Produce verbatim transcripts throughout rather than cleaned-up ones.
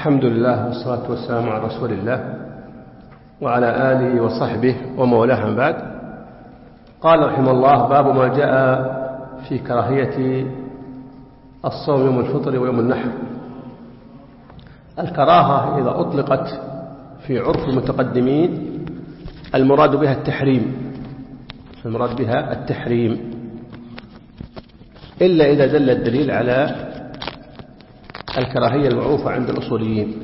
الحمد لله والصلاة والسلام على رسول الله وعلى آله وصحبه ومولاه من بعد. قال رحمه الله: باب ما جاء في كراهية الصوم يوم الفطر ويوم النحر. الكراهة إذا أطلقت في عرف المتقدمين المراد بها التحريم المراد بها التحريم إلا إذا دل الدليل على الكراهية المعروفة عند الأصوليين.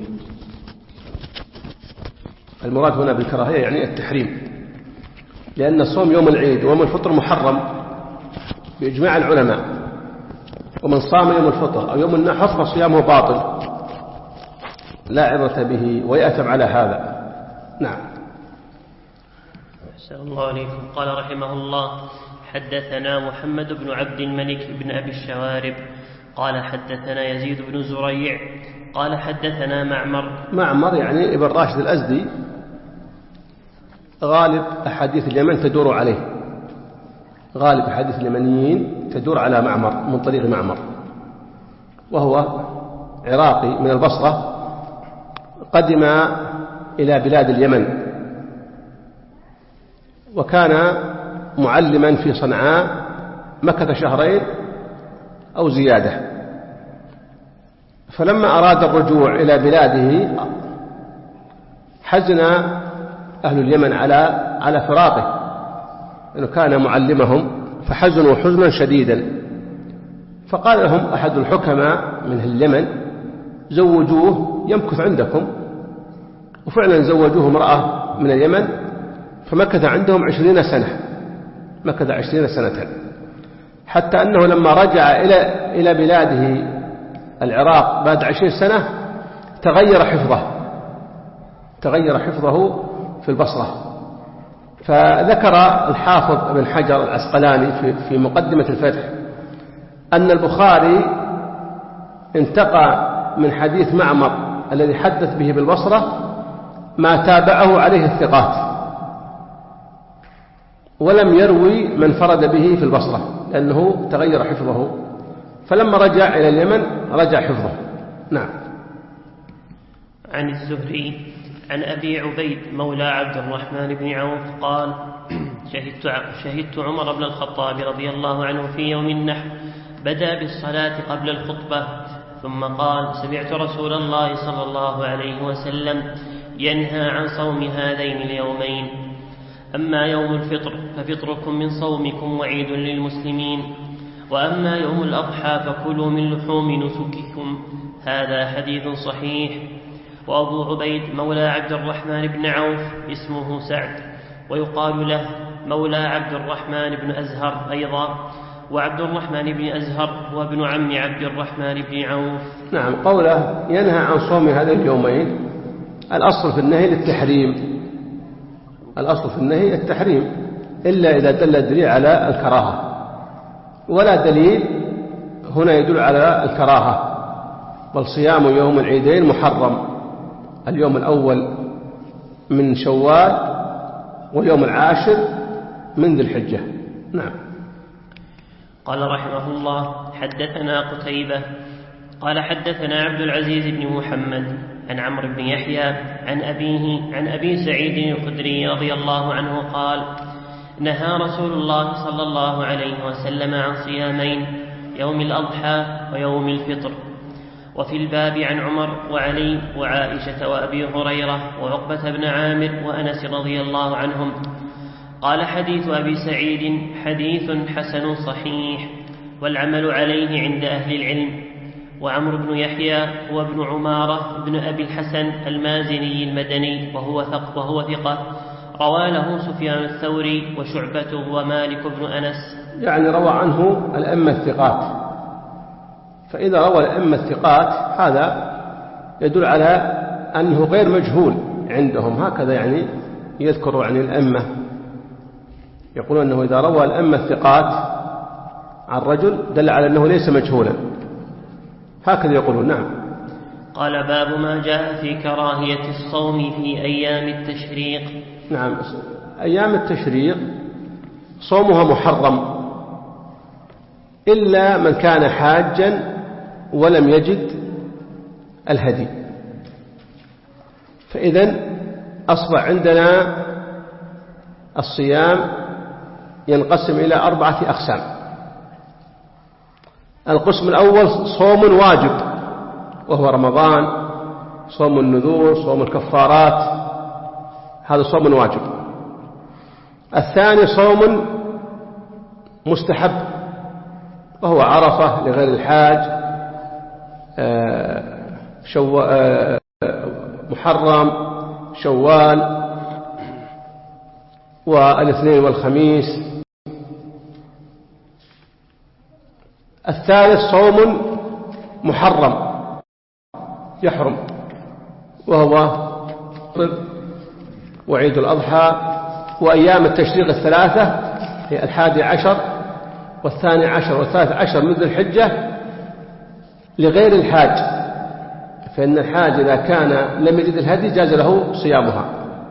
المراد هنا بالكراهية يعني التحريم، لأن الصوم يوم العيد ويوم الفطر محرم بإجماع العلماء، ومن صام يوم الفطر أو يوم النحر فصيامه باطل لا عبرة به ويأثم على هذا. نعم. أحسن الله عليكم. قال رحمه الله: حدثنا محمد بن عبد الملك بن أبي الشوارب قال حدثنا يزيد بن زريع قال حدثنا معمر معمر يعني ابن راشد الأزدي، غالب أحاديث اليمن تدور عليه، غالب أحاديث اليمنيين تدور على معمر من طريق معمر، وهو عراقي من البصرة، قدم إلى بلاد اليمن وكان معلما في صنعاء، مكث شهرين أو زيادة، فلما أراد الرجوع إلى بلاده حزن أهل اليمن على على فراقه، لأنه كان معلمهم، فحزنوا حزنا شديدا. فقال لهم أحد الحكماء من اليمن: زوجوه يمكث عندكم. وفعلا زوجوه امرأة من اليمن، فمكث عندهم عشرين سنة مكث عشرين سنة، حتى أنه لما رجع إلى إلى بلاده العراق بعد عشرين سنة تغير حفظه تغير حفظه في البصرة. فذكر الحافظ ابن حجر العسقلاني في في مقدمة الفتح أن البخاري انتقى من حديث معمر الذي حدث به بالبصرة ما تابعه عليه الثقات، ولم يروي من فرد به في البصرة لأنه تغير حفظه، فلما رجع إلى اليمن رجع حفظه. نعم. عن الزهري عن أبي عبيد مولى عبد الرحمن بن عوف قال: شهدت, شهدت عمر بن الخطاب رضي الله عنه في يوم النحر بدأ بالصلاة قبل الخطبة، ثم قال: سمعت رسول الله صلى الله عليه وسلم ينهى عن صوم هذين اليومين، أما يوم الفطر ففطركم من صومكم وعيد للمسلمين، وأما يوم الأضحى فكلوا من لحوم نسككم. هذا حديث صحيح. وأبو عبيد مولى عبد الرحمن بن عوف اسمه سعد، ويقال له مولى عبد الرحمن بن أزهر أيضا، وعبد الرحمن بن أزهر هو ابن عم عبد الرحمن بن عوف. نعم. قوله ينهى عن صوم هذين اليومين، الأصل في النهي للتحريم الأصل في النهي التحريم إلا إذا دل الدليل على الكراهة، ولا دليل هنا يدل على الكراهة، بل صيام يوم العيدين محرم، اليوم الأول من شوال واليوم العاشر من ذي الحجة. نعم. قال رحمه الله: حدثنا قتيبة قال حدثنا عبد العزيز بن محمد عن عمرو بن يحيى عن أبيه عن أبي سعيد الخدري رضي الله عنه قال: نهى رسول الله صلى الله عليه وسلم عن صيامين، يوم الأضحى ويوم الفطر. وفي الباب عن عمر وعلي وعائشة وأبي هريرة وعقبة بن عامر وأنس رضي الله عنهم. قال: حديث أبي سعيد حديث حسن صحيح، والعمل عليه عند أهل العلم. وعمرو بن يحيى هو ابن عمارة بن أبي الحسن المازني المدني، وهو ثق وهو ثقة، روى له سفيان الثوري وشعبة ومالك بن أنس. يعني روى عنه الأئمة الثقات، فإذا روى الأئمة الثقات هذا يدل على أنه غير مجهول عندهم، هكذا يعني يذكر عن الأئمة، يقولون أنه إذا روى الأئمة الثقات عن رجل دل على أنه ليس مجهولا، هكذا يقولون. نعم. قال: باب ما جاء في كراهية الصوم في أيام التشريق. نعم. أيام التشريق صومها محرم إلا من كان حاجا ولم يجد الهدي، فإذن أصبح عندنا الصيام ينقسم إلى أربعة أقسام. القسم الأول صوم واجب وهو رمضان، صوم النذور، صوم الكفارات، هذا صوم واجب. الثاني صوم مستحب وهو عرفة لغير الحاج، شو محرم، شوال، والاثنين والخميس. الثالث صوم محرم يحرم وهو وعيد الأضحى وأيام التشريق الثلاثة هي الحادي عشر والثاني عشر والثالث عشر من ذي الحجة لغير الحاج، فإن الحاج إذا كان لم يجد الهدي جاز له صيامها.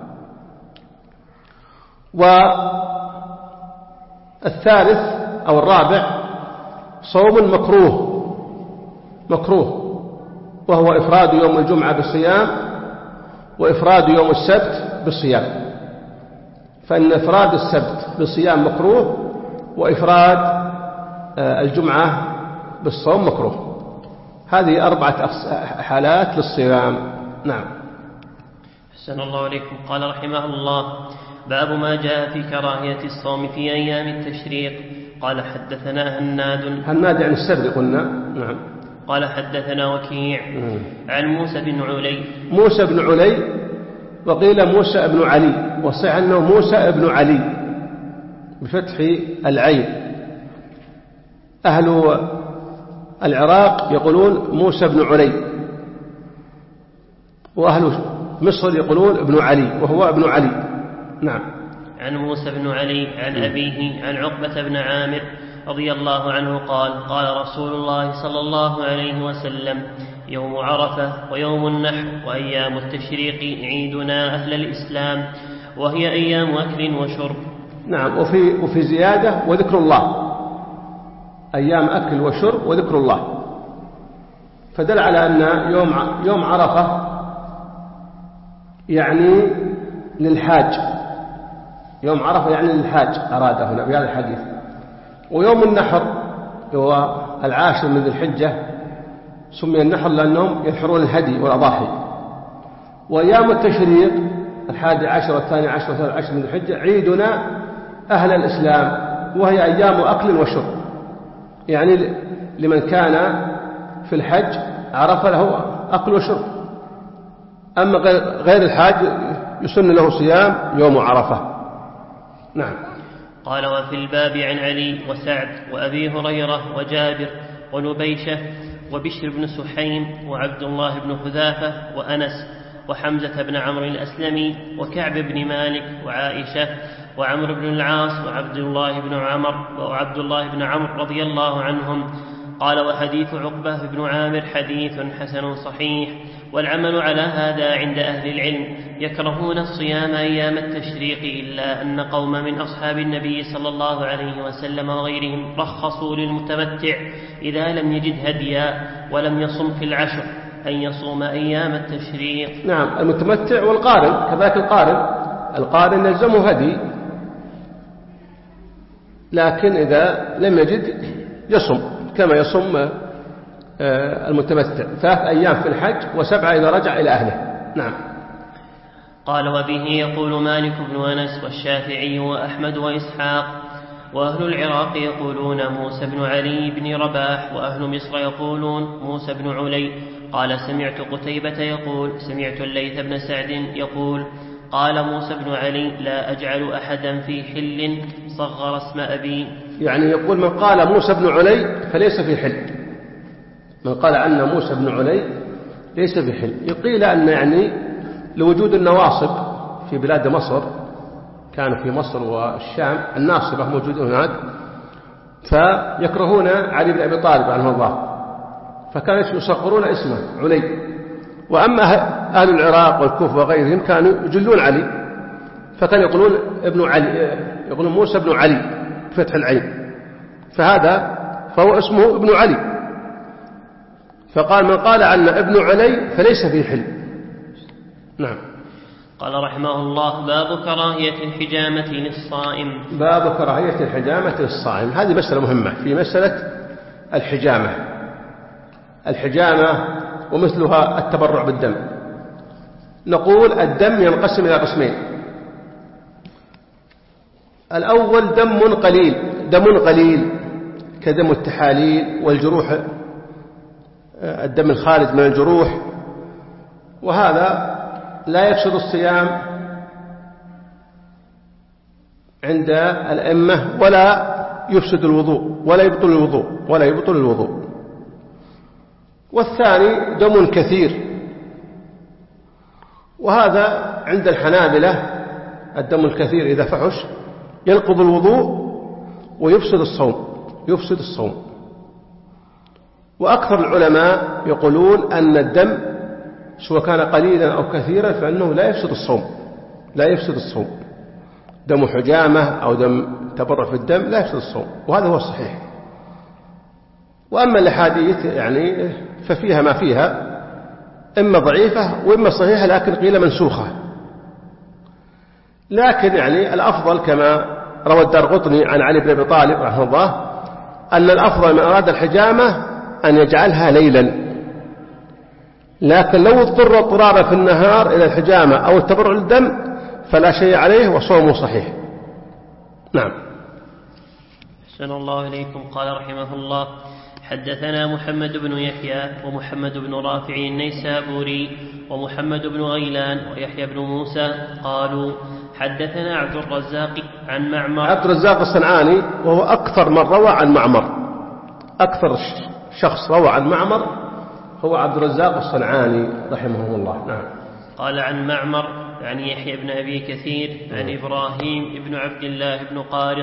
والثالث أو الرابع صوم مكروه مكروه وهو إفراد يوم الجمعة بالصيام وإفراد يوم السبت بالصيام، فإن إفراد السبت بالصيام مكروه وإفراد الجمعة بالصوم مكروه. هذه أربعة حالات للصيام. نعم. أحسن الله عليكم. قال رحمه الله: باب ما جاء في كراهية الصوم في أيام التشريق. قال حدثنا هناد هناد يعني السبت قلنا. نعم. قال حدثنا وكيع عن موسى بن علي موسى بن علي وقيل موسى بن علي، وصح أنه موسى بن علي بفتح العين. أهل العراق يقولون موسى بن علي، وأهل مصر يقولون ابن علي وهو ابن علي. نعم. عن موسى بن علي عن أبيه عن عقبة بن عامر رضي الله عنه قال: قال رسول الله صلى الله عليه وسلم: يوم عرفة ويوم النحر وأيام التشريق عيدنا أهل الإسلام، وهي أيام أكل وشرب. نعم. وفي, وفي زيادة وذكر الله، أيام أكل وشرب وذكر الله، فدل على أن يوم يوم عرفة يعني للحاج، يوم عرفة يعني للحاج أراد هنا بهذا الحديث. ويوم النحر هو العاشر من ذي الحجة، سمي النحر لأنهم ينحرون الهدي والأضاحي. وأيام التشريق الحادي عشر والثاني عشر والثالث عشر من ذي الحجة عيدنا أهل الإسلام، وهي أيام أكل وشرب، يعني لمن كان في الحج عرف له أكل وشرب. أما غير الحاج يسن له صيام يوم عرفة. نعم. قال: وفي الباب عن علي وسعد وأبي هريرة وجابر ونبيشة وبشر بن سحيم وعبد الله بن حذافة وأنس وحمزة بن عمرو الأسلمي وكعب بن مالك وعائشة وعمرو بن العاص وعبد الله بن عمرو وعبد الله بن عمرو رضي الله عنهم. قال: وحديث عقبة بن عامر حديث حسن صحيح، والعمل على هذا عند أهل العلم. يكرهون الصيام أيام التشريق، إلا أن قوم من أصحاب النبي صلى الله عليه وسلم وغيرهم رخصوا للمتمتع إذا لم يجد هديا ولم يصم في العشر أن يصوم أيام التشريق. نعم. المتمتع والقارن كذلك. القارن القارن يلزمه هدي، لكن إذا لم يجد يصم كما يصم المتمتع ثلاث أيام في الحج وسبعة إذا رجع إلى أهله. نعم. قال: وبه يقول مالك بن أنس والشافعي وأحمد وإسحاق، وأهل العراق يقولون موسى بن علي بن رباح، وأهل مصر يقولون موسى بن علي. قال: سمعت قتيبة يقول: سمعت الليث بن سعد يقول: قال موسى بن علي: لا أجعل أحدا في حل صغر اسم أبي. يعني يقول من قال موسى بن علي فليس في حل، من قال أن موسى بن علي ليس في حل. يقيل أن يعني لوجود النواصب في بلاد مصر، كان في مصر والشام الناصبة موجودون هناك، فيكرهون علي بن أبي طالب عنه الله، فكانوا يصغرون اسمه علي. وأما أهل العراق والكوفة وغيرهم كانوا يجلون علي، فكانوا يقولون ابن علي، يقولون موسى بن علي بفتح العين، فهذا فهو اسمه ابن علي. فقال من قال عن ابن علي فليس في حل. نعم. قال رحمه الله: باب كراهية الحجامة للصائم. باب كراهية الحجامة للصائم. هذه مسألة مهمة في مسألة الحجامة. الحجامة ومثلها التبرع بالدم. نقول الدم ينقسم إلى قسمين: الأول دم قليل، دم قليل كدم التحاليل والجروح، الدم الخارج من الجروح، وهذا لا يفسد الصيام عند الأئمة ولا يفسد الوضوء ولا يبطل الوضوء ولا يبطل الوضوء. والثاني دم كثير، وهذا عند الحنابلة الدم الكثير إذا فحش ينقض الوضوء ويفسد الصوم يفسد الصوم. وأكثر العلماء يقولون أن الدم سواء كان قليلا أو كثيرا فإنه لا يفسد الصوم لا يفسد الصوم دم حجامة أو دم تبرع في الدم لا يفسد الصوم، وهذا هو الصحيح. وأما الأحاديث يعني ففيها ما فيها، إما ضعيفة وإما صحيحة لكن قيل منسوخة. لكن يعني الأفضل كما روى الدارقطني عن علي بن أبي طالب رحمه الله أن الأفضل من أراد الحجامة أن يجعلها ليلا، لكن لو اضطر اضطرارا في النهار إلى الحجامة أو التبرع للدم فلا شيء عليه وصومه صحيح. نعم. أحسن الله إليكم. قال رحمه الله: حدثنا محمد بن يحيى ومحمد بن رافع النيسابوري ومحمد بن غيلان ويحيى بن موسى قالوا حدثنا عبد الرزاق عن معمر. عبد الرزاق الصنعاني وهو أكثر من روى عن معمر، أكثر شخص روى عن معمر هو عبد الرزاق الصنعاني رحمه الله. نعم. قال عن معمر يعني يحيى بن أبي كثير عن إبراهيم بن عبد الله بن قارض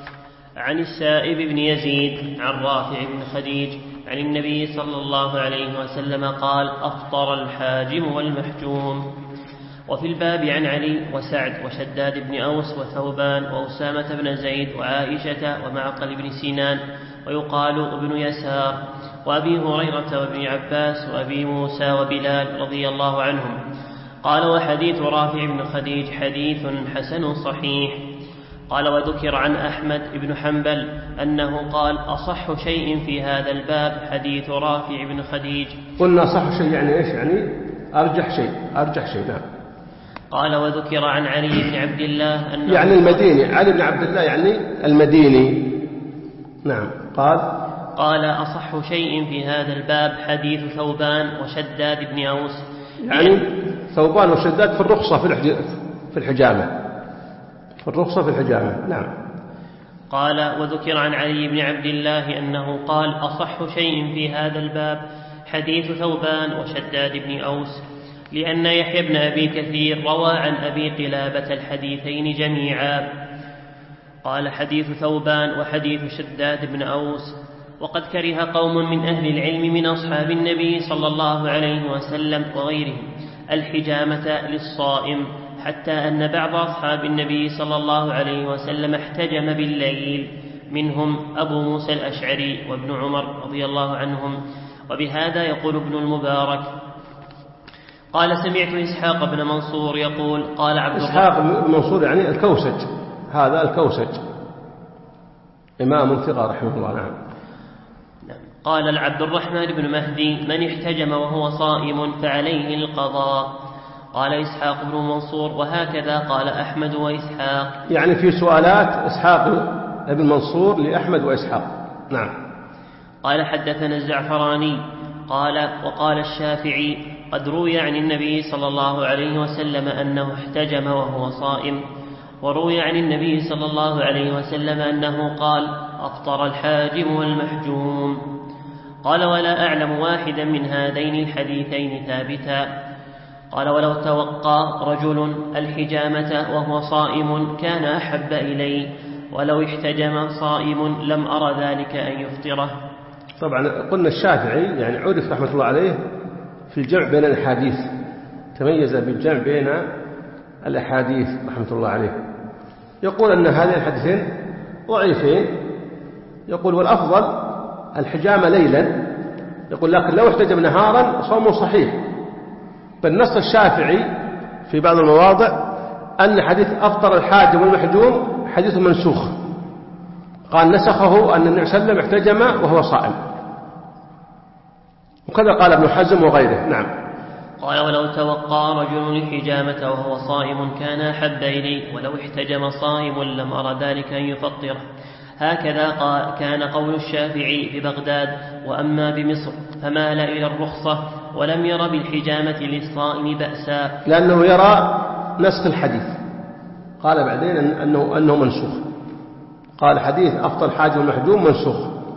عن السائب بن يزيد عن رافع بن خديج عن النبي صلى الله عليه وسلم قال: أفطر الحاجم والمحجوم. وفي الباب عن علي وسعد وشداد بن أوس وثوبان وأسامة بن زيد وعائشة ومعقل بن سنان ويقال ابن يسار وأبي هريرة وابن عباس وأبي موسى وبلال رضي الله عنهم. قال: وحديث رافع بن خديج حديث حسن صحيح. قال: وذكر عن أحمد بن حنبل أنه قال: أصح شيء في هذا الباب حديث رافع بن خديج. قلنا أصح شيء يعني إيش؟ يعني أرجح شيء أرجح شيء. نعم. قال: وذكر عن علي بن عبد الله أنه يعني المديني، علي بن عبد الله يعني المديني. نعم. قال قال: أصح شيء في هذا الباب حديث ثوبان وشداد بن أوس. يعني ثوبان وشداد في الرخصة في الحجامة في الرخصة في الحجامة. نعم. قال: وذكر عن علي بن عبد الله أنه قال: أصح شيء في هذا الباب حديث ثوبان وشداد بن أوس، لأن يحيى بن أبي كثير روى عن أبي قلابة الحديثين جميعا. قال: حديث ثوبان وحديث شداد بن أوس. وقد كره قوم من أهل العلم من أصحاب النبي صلى الله عليه وسلم وغيرهم الحجامة للصائم، حتى أن بعض أصحاب النبي صلى الله عليه وسلم احتجم بالليل، منهم أبو موسى الأشعري وابن عمر رضي الله عنهم. وبهذا يقول ابن المبارك. قال: سمعت إسحاق بن منصور يقول: قال عبد إسحاق بن منصور يعني الكوسج، هذا الكوسج إمام ثقة رحمه الله. نعم. قال العبد الرحمن بن مهدي: من احتجم وهو صائم فعليه القضاء. قال إسحاق بن منصور: وهكذا قال أحمد وإسحاق. يعني في سؤالات إسحاق بن منصور لأحمد وإسحاق. نعم. قال: حدثنا الزعفراني قال: وقال الشافعي: قد روي عن النبي صلى الله عليه وسلم أنه احتجم وهو صائم، وروي عن النبي صلى الله عليه وسلم أنه قال: أفطر الحاجم والمحجوم. قال: ولا أعلم واحدا من هذين الحديثين ثابتا. قال: ولو توقى رجل الحجامة وهو صائم كان أحب إليه، ولو احتجم صائم لم أرى ذلك أن يفطره. طبعا قلنا الشافعي يعني عرف رحمة الله عليه في الجمع بين الأحاديث، تميز بالجمع بين الأحاديث رحمة الله عليه. يقول أن هذين الحديثين ضعيفين، يقول والأفضل الحجامة ليلا، يقول لكن لو احتجم نهارا صومه صحيح. بالنص الشافعي في بعض المواضع أن حديث أفطر الحاجم والمحجوم حديث منسوخ، قال نسخه أن النبي صلى الله عليه وسلم احتجم وهو صائم، وكذا قال ابن حزم وغيره. نعم. قال ولو توقى رجل الحجامة وهو صائم كان أحب إليه، ولو احتجم صائم لم أرى ذلك أن يفطره. هكذا كان قول الشافعي ببغداد. وأما بمصر فمال إلى الرخصة ولم ير بالحجامة للصائم بأسا، لأنه يرى نسخ الحديث، قال بعدين أنه, أنه منسوخ، قال حديث أفطر الحاجم والمحجوم منسوخ،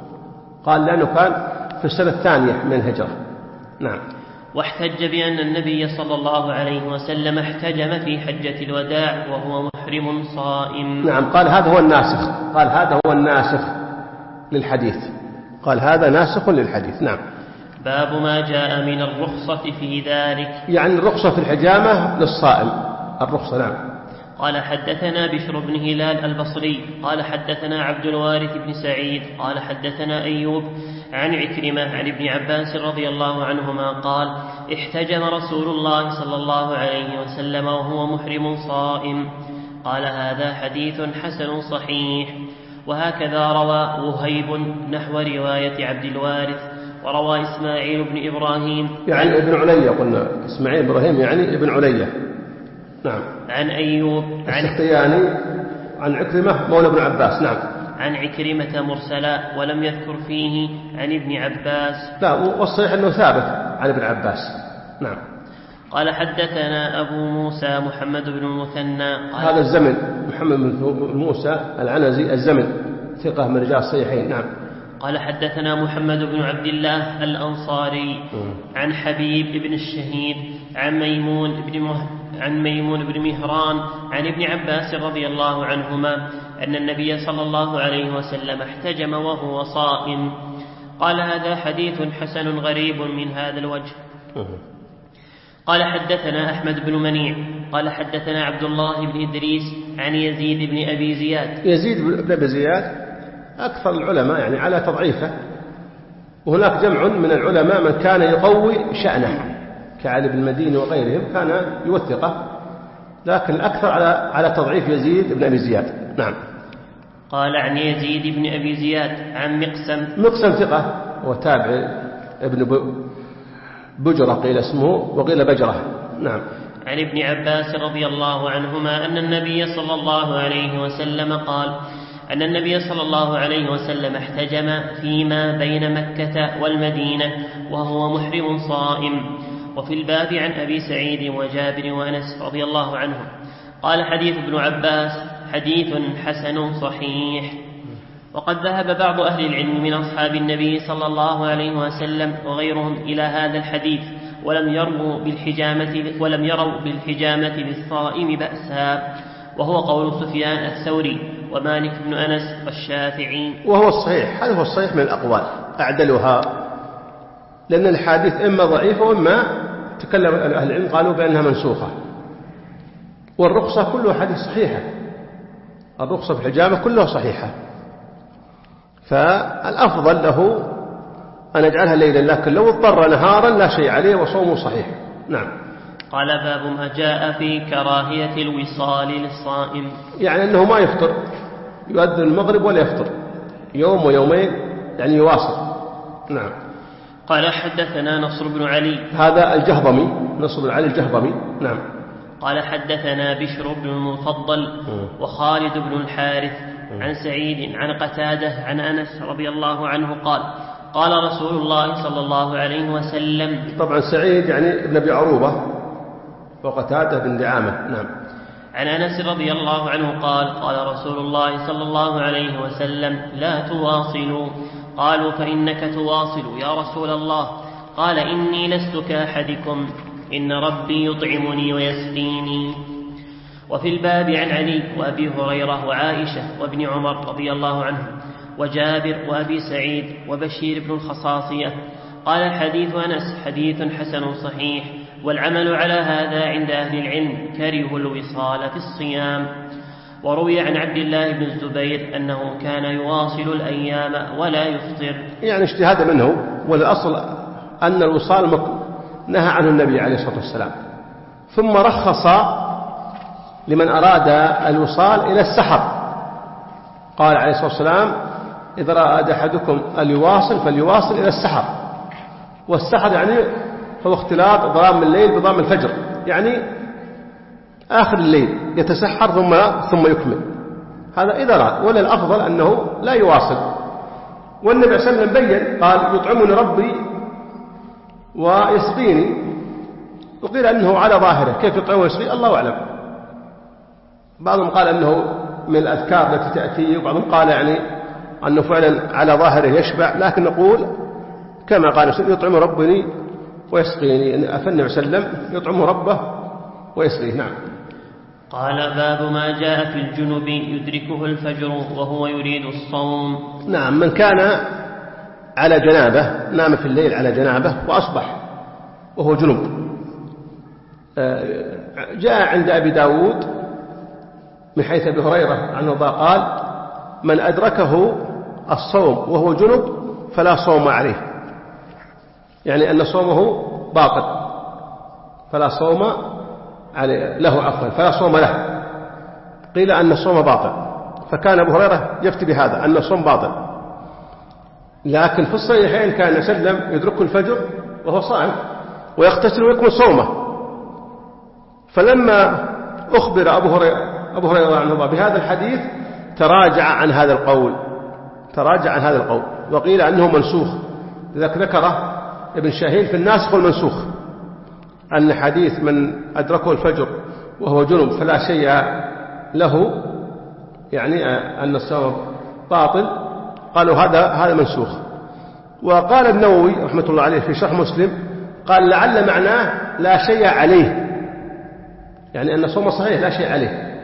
قال لأنه كان في السنة الثانية من الهجرة. نعم. واحتج بأن النبي صلى الله عليه وسلم احتجم في حجة الوداع وهو محرم صائم. نعم، قال هذا هو الناسخ، قال هذا هو الناسخ للحديث، قال هذا ناسخ للحديث. نعم. باب ما جاء من الرخصة في ذلك، يعني الرخصة في الحجامة للصائم، الرخصة. نعم. قال حدثنا بشر بن هلال البصري قال حدثنا عبد الوارث بن سعيد قال حدثنا أيوب عن عكرمة عن ابن عباس رضي الله عنهما قال احتجم رسول الله صلى الله عليه وسلم وهو محرم صائم. قال هذا حديث حسن صحيح. وهكذا روى وهيب نحو رواية عبد الوارث. وروى إسماعيل بن إبراهيم يعني ابن علية، قلنا إسماعيل إبراهيم يعني ابن علية. نعم. عن أيوب عن السختياني عن عكرمة مولى ابن عباس. نعم. عن عكرمة مرسلا ولم يذكر فيه عن ابن عباس. لا، والصحيح أنه ثابت عن ابن عباس. نعم. قال حدثنا أبو موسى محمد بن المثنى هذا الزمن محمد بن موسى العنزي الزمن ثقة من رجال الصحيحين. نعم. قال حدثنا محمد بن عبد الله الأنصاري عن حبيب بن الشهيد عن ميمون بن مه... عن ميمون بن مهران عن ابن عباس رضي الله عنهما أن النبي صلى الله عليه وسلم احتجم وهو صائم. قال هذا حديث حسن غريب من هذا الوجه. قال حدثنا أحمد بن منيع قال حدثنا عبد الله بن إدريس عن يزيد بن أبي زياد. يزيد بن أبي زياد أكثر العلماء يعني على تضعيفه، وهناك جمع من العلماء من كان يقوي شأنه كعلي بن المديني وغيرهم، كان يوثقه، لكن الأكثر على على تضعيف يزيد بن أبي زياد. نعم. قال عن يزيد بن أبي زياد عن مقسم. مقسم ثقة وتابع ابن بجرة قيل اسمه وقيل بجرة. نعم. عن ابن عباس رضي الله عنهما أن النبي صلى الله عليه وسلم قال أن النبي صلى الله عليه وسلم احتجم فيما بين مكة والمدينة وهو محرم صائم. وفي الباب عن أبي سعيد وجابر وأنس رضي الله عنهم. قال حديث ابن عباس حديث حسن صحيح. وقد ذهب بعض أهل العلم من أصحاب النبي صلى الله عليه وسلم وغيرهم إلى هذا الحديث ولم يروا بالحجامة ولم يروا بالحجامة للصائم بأسا، وهو قول سفيان الثوري ومالك بن أنس والشافعي، وهو الصحيح. هذا هو الصحيح من الأقوال أعدلها، لأن الحديث إما ضعيفة وإما تكلم أهل العلم قالوا بأنها منسوخة. والرخصة كلها حديث صحيحة، الرخصة في الحجامة كلها صحيحة، فالأفضل له أن يجعلها ليلا، لكن لو اضطر نهارا لا شيء عليه وصومه صحيح. نعم. قال باب ما جاء في كراهية الوصال للصائم، يعني أنه ما يفطر، يؤذن المغرب ولا يفطر يوم ويومين، يعني يواصل. نعم. قال حدثنا نصر بن علي هذا الجهضمي، نصر بن علي الجهضمي. نعم. قال حدثنا بشر بن المفضل وخالد بن الحارث عن سعيد عن قتادة عن أنس رضي الله عنه قال قال رسول الله صلى الله عليه وسلم. طبعا سعيد يعني ابن أبي عروبة وقتادة بن دعامة. نعم. عن أنس رضي الله عنه قال قال رسول الله صلى الله عليه وسلم لا تواصلوا. قالوا فإنك تواصل يا رسول الله؟ قال إني لست كأحدكم، إن ربي يطعمني ويسقيني. وفي الباب عن علي وأبي هريرة وعائشة وابن عمر رضي الله عنهم وجابر وأبي سعيد وبشير بن الخصاصية. قال حديث أنس حديث حسن صحيح، والعمل على هذا عند أهل العلم كره الوصال في الصيام. وروي عن عبد الله بن الزبير أنه كان يواصل الأيام ولا يفطر، يعني اجتهاد منه، والأصل أن الوصال نهى عنه النبي عليه الصلاة والسلام، ثم رخص لمن أراد الوصال إلى السحر، قال عليه الصلاة والسلام إذا أراد أحدكم اليواصل فليواصل إلى السحر. والسحر يعني هو اختلاط ظلام الليل بظلام الفجر، يعني آخر الليل يتسحر ثم ثم يكمل، هذا إذا أراد. ولا الأفضل أنه لا يواصل. والنبي صلى الله عليه وسلم بين قال يطعمني ربي ويسقيني، وقيل أنه على ظاهره، كيف يطعم ويسقي الله أعلم. بعضهم قال أنه من الأذكار التي تأتي، وبعضهم قال يعني أنه فعلا على ظاهره يشبع، لكن نقول كما قال يطعم ربني ويسقيني، فالنبي صلى الله عليه وسلم يطعم ربه ويسقيه. نعم. قال باب ما جاء في الجنب يدركه الفجر وهو يريد الصوم. نعم، من كان على جنابه، نام في الليل على جنابه وأصبح وهو جنب. جاء عند أبي داود من حيث أبي هريرة عنه قال من أدركه الصوم وهو جنب فلا صوم عليه، يعني أن صومه باطل، فلا صوم عليه له عفوا فلا صوم له. قيل أن الصوم باطل، فكان أبو هريرة يفتي بهذا أن الصوم باطل. لكن في الصحيحين كان وسلم يدرك الفجر وهو صائم ويغتسل ويكمل صومه. فلما أخبر أبو هريرة أبو هريرة عنه بهذا الحديث تراجع عن هذا القول تراجع عن هذا القول وقيل أنه منسوخ. لذلك ذكره ابن شاهين في الناسخ والمنسوخ أن حديث من أدركه الفجر وهو جنب فلا شيء له، يعني أن الصوم باطل، قالوا هذا هذا منسوخ. وقال النووي رحمة الله عليه في شرح مسلم قال لعل معناه لا شيء عليه، يعني أن الصوم صحيح لا شيء عليه.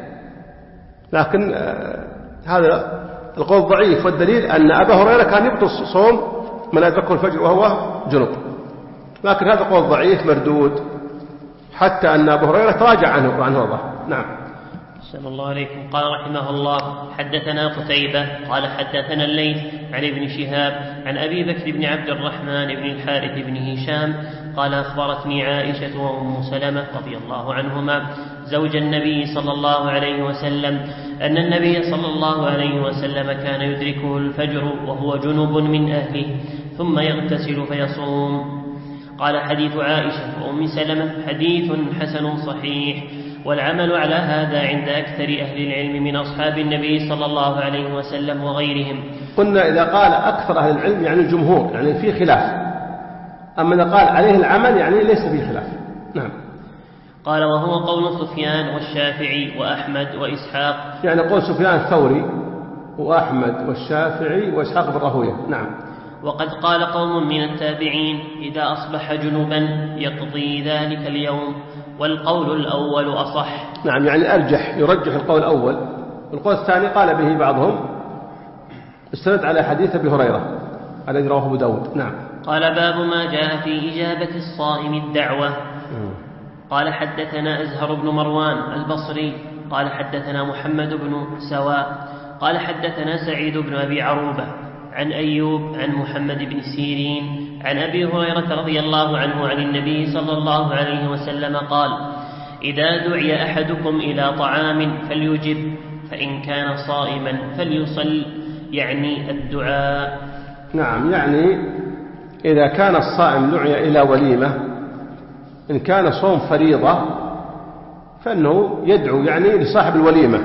لكن هذا القول ضعيف، والدليل أن أبا هريرة كان يبطل صوم من أدركه الفجر وهو جنب، لكن هذا قول ضعيف مردود، حتى أن أبا هريرة تراجع عنه عنه الله. نعم. صلى الله عليكم. قال رحمه الله حدثنا قتيبة قال حدثنا الليث عن ابن شهاب عن أبي بكر بن عبد الرحمن بن الحارث بن هشام قال أخبرتني عائشة وأم سلمة رضي الله عنهما زوج النبي صلى الله عليه وسلم أن النبي صلى الله عليه وسلم كان يدركه الفجر وهو جنب من أهله ثم يغتسل فيصوم. قال حديث عائشة وأم سلمة حديث حسن صحيح، والعمل على هذا عند أكثر أهل العلم من أصحاب النبي صلى الله عليه وسلم وغيرهم. قلنا إذا قال أكثر أهل العلم يعني الجمهور، يعني في خلاف، أما إذا قال عليه العمل يعني ليس فيه خلاف. نعم. قال وهو قول سفيان والشافعي وأحمد وإسحاق، يعني قول سفيان الثوري وأحمد والشافعي وإسحاق بن راهويه. نعم. وقد قال قوم من التابعين إذا أصبح جنبا يقضي ذلك اليوم، والقول الأول أصح. نعم، يعني أرجح يرجح القول الأول، والقول الثاني قال به بعضهم استند على حديث أبي هريرة الذي رواه أبو داود. نعم. قال باب ما جاء في إجابة الصائم الدعوة. قال حدثنا أزهر بن مروان البصري قال حدثنا محمد بن سواء قال حدثنا سعيد بن أبي عروبة عن أيوب عن محمد بن سيرين عن أبي هريرة رضي الله عنه عن النبي صلى الله عليه وسلم قال إذا دعي أحدكم إلى طعام فليجب، فإن كان صائما فليصل، يعني الدعاء. نعم، يعني إذا كان الصائم دعي إلى وليمة، إن كان صوم فريضة فإنه يدعو يعني لصاحب الوليمة،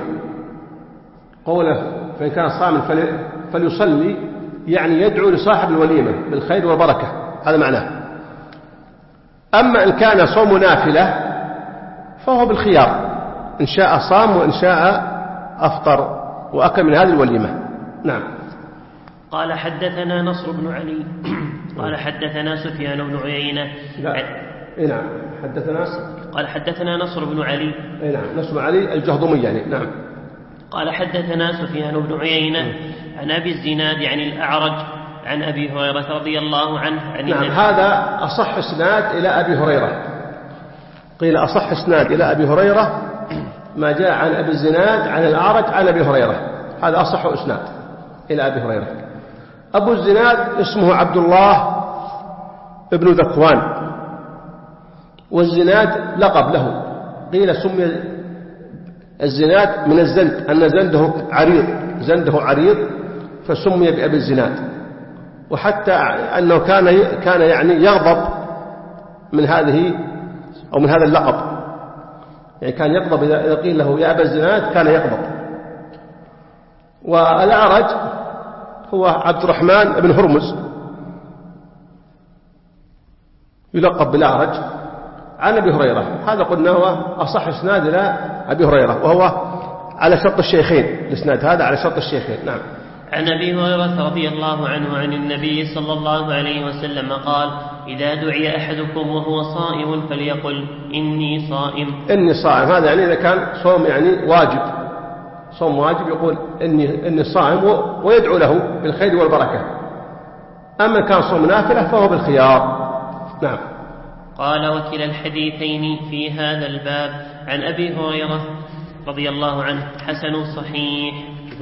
قوله فإن كان صائما فليصلي يعني يدعو لصاحب الوليمة بالخير والبركة، هذا معناه. أما إن كان صوم نافلة فهو بالخيار، إن شاء صام وإن شاء أفطر وأكل من هذه الوليمة. نعم. قال حدثنا نصر بن علي قال حدثنا سفيان بن عيينة. إيه نعم. حدثنا قال حدثنا نصر بن علي. إيه نعم. نصر بن علي الجهضمي يعني. نعم. قال حدثنا سفيان بن عيينة عن أبي الزناد عن الأعرج عن أبي هريرة رضي الله عنه عن نعم. هذا أصح إسناد إلى أبي هريرة، قيل أصح إسناد إلى أبي هريرة ما جاء عن أبي الزناد عن الأعرج عن أبي هريرة، هذا أصح إسناد إلى أبي هريرة. أبو الزناد اسمه عبد الله ابن ذكوان، والزناد لقب له قيل سمي الزناد من الزند أن زنده عريض زنده عريض فسمي بأبي الزناد. وحتى أنه كان كان يعني يغضب من هذه أو من هذا اللقب، يعني كان يغضب إذا قيل له يا أبا الزناد كان يغضب. والأعرج هو عبد الرحمن بن هرمز يلقب بالأعرج عن أبي هريرة، هذا قلنا هو أصح إسناد إلى أبي هريرة، وهو على شرط الشيخين، الإسناد هذا على شرط الشيخين. نعم. عن أبي هريرة رضي الله عنه عن النبي صلى الله عليه وسلم قال: إذا دعي أحدكم وهو صائم فليقل إني صائم. إني صائم، هذا يعني إذا كان صوم يعني واجب، صوم واجب يقول إني, إني صائم ويدعو له بالخير والبركة. أما كان صوم نافلة فهو بالخيار. نعم. قال: وكلا الحديثين في هذا الباب عن أبي هريرة رضي الله عنه حسن صحيح.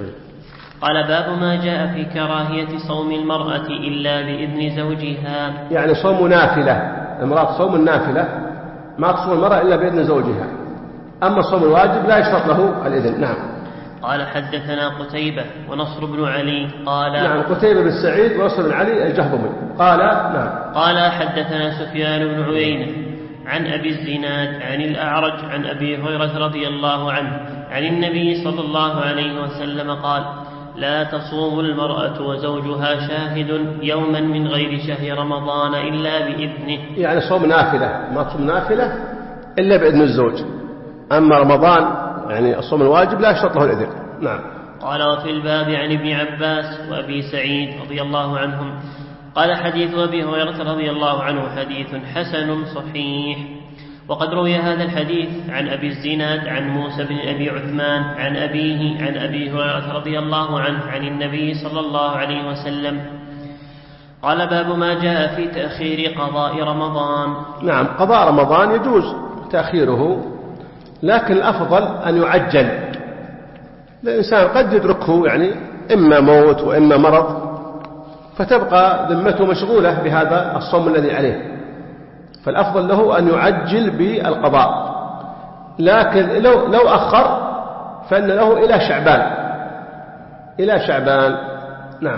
قال: باب ما جاء في كراهية صوم المرأة إلا بإذن زوجها. يعني صوم نافلة، المرأة صوم النافلة ما تصوم المرأة إلا بإذن زوجها، أما صوم الواجب لا يشترط له الإذن. نعم. قال: حدثنا قتيبة ونصر بن علي قال نعم قتيبة بن سعيد ونصر بن علي الجهضمي قال نعم قال حدثنا سفيان بن عيينة عن أبي الزناد عن الأعرج عن أبي هريرة رضي الله عنه عن النبي صلى الله عليه وسلم قال: لا تصوم المرأة وزوجها شاهد يوما من غير شهر رمضان إلا بإذنه. يعني صوم نافلة، ما تصوم نافلة إلا بإذن الزوج، أما رمضان يعني الصوم الواجب لا يشترط له الإذن. نعم. قال: وفي الباب عن ابن عباس وأبي سعيد رضي الله عنهم قال: حديث أبي هريرة رضي الله عنه حديث حسن صحيح. وقد روي هذا الحديث عن أبي الزناد عن موسى بن أبي عثمان عن أبيه عن أبي هريرة رضي الله عنه عن النبي صلى الله عليه وسلم قال: باب ما جاء في تأخير قضاء رمضان. نعم، قضاء رمضان يجوز تأخيره، لكن الأفضل أن يعجل. الإنسان قد يدركه يعني إما موت وإما مرض، فتبقى ذمته مشغولة بهذا الصوم الذي عليه، فالأفضل له أن يعجل بالقضاء. لكن لو, لو أخر فإن له إلى شعبان إلى شعبان. نعم.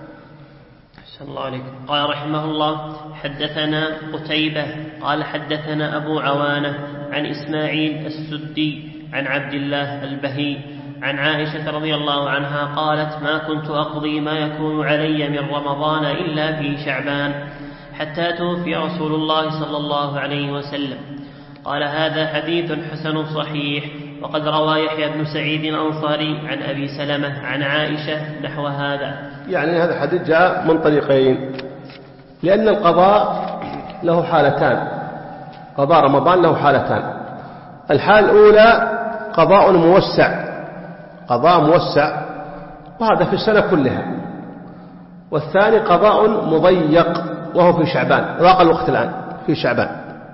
أحسن الله عليكم. قال رحمه الله: حدثنا قتيبة قال حدثنا أبو عوانة عن إسماعيل السدي عن عبد الله البهي عن عائشة رضي الله عنها قالت: ما كنت أقضي ما يكون علي من رمضان إلا في شعبان حتى توفي رسول الله صلى الله عليه وسلم. قال: هذا حديث حسن صحيح. وقد روى يحيى بن سعيد الأنصاري عن أبي سلمة عن عائشة نحو هذا. يعني هذا الحديث جاء من طريقين، لأن القضاء له حالتان، قضاء رمضان له حالتان. الحالة الأولى قضاء موسع، قضاء موسع وهذا في السنة كلها، والثاني قضاء مضيق وهو في شعبان، ضاق الوقت الآن في شعبان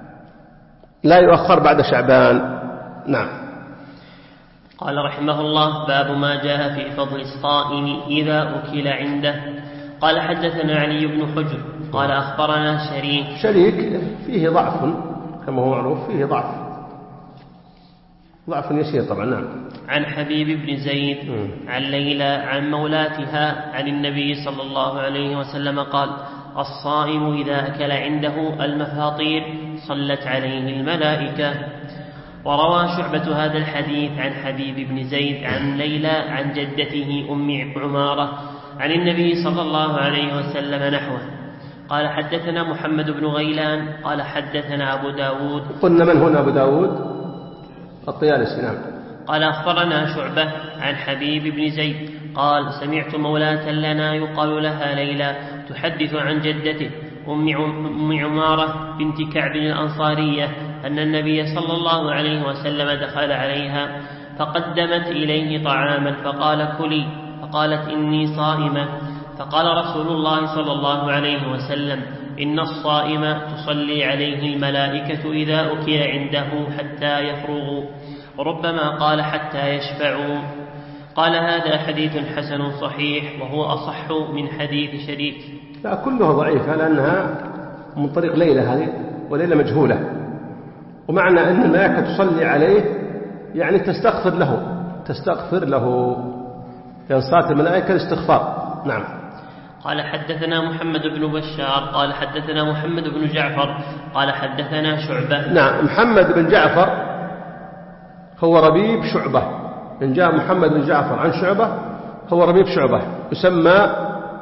لا يؤخر بعد شعبان. نعم. قال رحمه الله: باب ما جاء في فضل الصائم إذا أكل عنده. قال: حدثنا علي بن حجر قال: أخبرنا شريك. شريك فيه ضعف كما هو معروف، فيه ضعف ضعف يسير طبعا. نعم. عن حبيب بن زيد عن ليلى عن مولاتها عن النبي صلى الله عليه وسلم قال: الصائم إذا أكل عنده المفاطير صلت عليه الملائكة. وروى شعبة هذا الحديث عن حبيب بن زيد عن ليلى عن جدته أم عمارة عن النبي صلى الله عليه وسلم نحوه. قال: حدثنا محمد بن غيلان قال: حدثنا أبو داود. قلنا من هنا أبو داود؟ الطيالسي. نعم. قال: أخبرنا شعبة عن حبيب بن زيد قال: سمعت مولاة لنا يقال لها ليلى تحدث عن جدته أم عمارة بنت كعب الأنصارية أن النبي صلى الله عليه وسلم دخل عليها فقدمت إليه طعاما فقال: كلي، فقالت: إني صائمة. فقال رسول الله صلى الله عليه وسلم: إن الصائم تصلي عليه الملائكة إذا أكل عنده حتى يفرغوا، وربما قال حتى يشفعوا. قال: هذا حديث حسن صحيح، وهو أصح من حديث شريك. لا، كلها ضعيفة لأنها من طريق ليلى هذه، وليلى مجهولة، ومعنى أن الملائكة تصلي عليه يعني تستغفر له تستغفر له لأن صلاة الملائكة الاستغفار. نعم. قال حدثنا محمد بن بشار قال حدثنا محمد بن جعفر قال حدثنا شعبة. نعم. محمد بن جعفر هو ربيب شعبة، إن جاء محمد بن جعفر عن شعبة هو ربيب شعبة، يسمى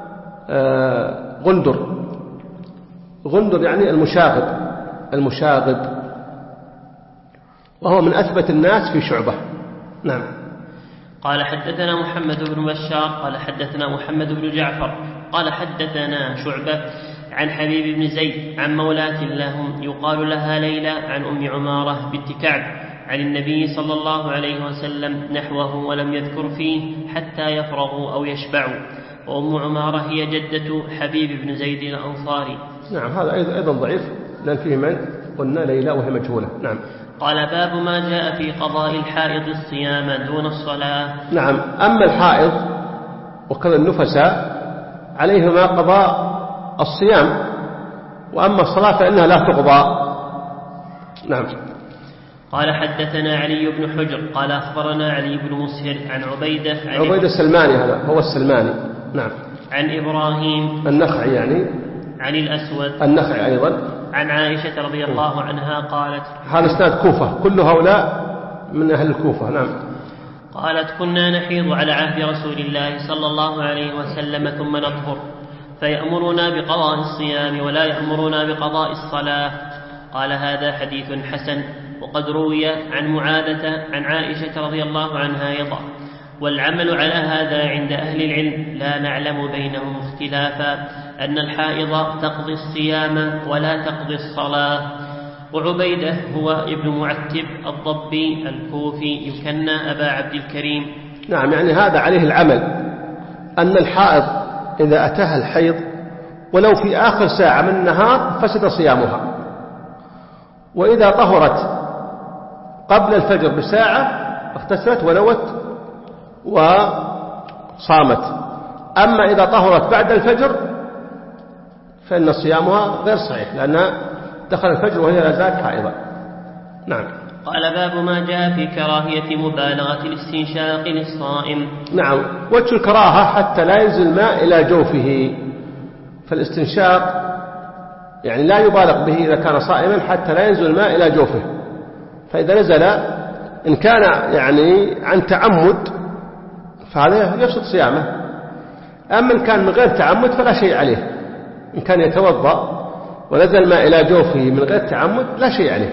غندر. غندر يعني المشاغب المشاغب، وهو من أثبت الناس في شعبة. نعم. قال حدثنا محمد بن بشار قال حدثنا محمد بن جعفر قال حدثنا شعبة عن حبيب بن زيد عن مولاة لهم يقال لها ليلى عن أم عمارة بنت كعب عن النبي صلى الله عليه وسلم نحوه ولم يذكر فيه حتى يفرغوا أو يشبعوا، وأم عمارة هي جدة حبيب بن زيد الأنصاري. نعم. هذا أيضا ضعيف لأن فيه من قلنا ليلى وهي مجهولة. نعم. قال باب ما جاء في قضاء الحائض الصيام دون الصلاة. نعم. أما الحائض وكذا النفساء عليهما قضاء الصيام، وأما الصلاة فإنها لا تقضى. نعم. قال حدثنا علي بن حجر قال أخبرنا علي بن مسهر عن عبيدة عن عبيدة السلماني، هذا هو السلماني. نعم. عن إبراهيم النخعي يعني عن الأسود النخعي أيضا عن عائشة رضي الله عنها قالت هذا اسناد كوفة، كل هؤلاء من أهل الكوفة. نعم. قالت كنا نحيض على عهد رسول الله صلى الله عليه وسلم ثم نطهر فيأمرنا بقضاء الصيام ولا يأمرنا بقضاء الصلاة. قال هذا حديث حسن، وقد روي عن معاذة عن عائشة رضي الله عنها يضع، والعمل على هذا عند أهل العلم لا نعلم بينهم اختلافا أن الحائض تقضي الصيام ولا تقضي الصلاة. وعبيدة هو ابن معتب الضبي الكوفي يكنى أبا عبد الكريم. نعم. يعني هذا عليه العمل أن الحائض إذا أتاها الحيض ولو في آخر ساعة من النهار فسد صيامها، وإذا طهرت قبل الفجر بساعة اغتسلت ونوت وصامت. أما إذا طهرت بعد الفجر فإن صيامها غير صحيح لأنها دخل الفجر وهي لا زالت حائضة. نعم. قال باب ما جاء في كراهية مبالغة الاستنشاق للصائم. نعم. وجه الكراهة حتى لا ينزل الماء إلى جوفه، فالاستنشاق يعني لا يبالغ به إذا كان صائما حتى لا ينزل الماء إلى جوفه، فإذا نزل إن كان يعني عن تعمد فهذا يفسد صيامه. أما إن كان من غير تعمد فلا شيء عليه، إن كان يتوضأ ونزل الماء إلى جوفه من غير تعمد لا شيء عليه.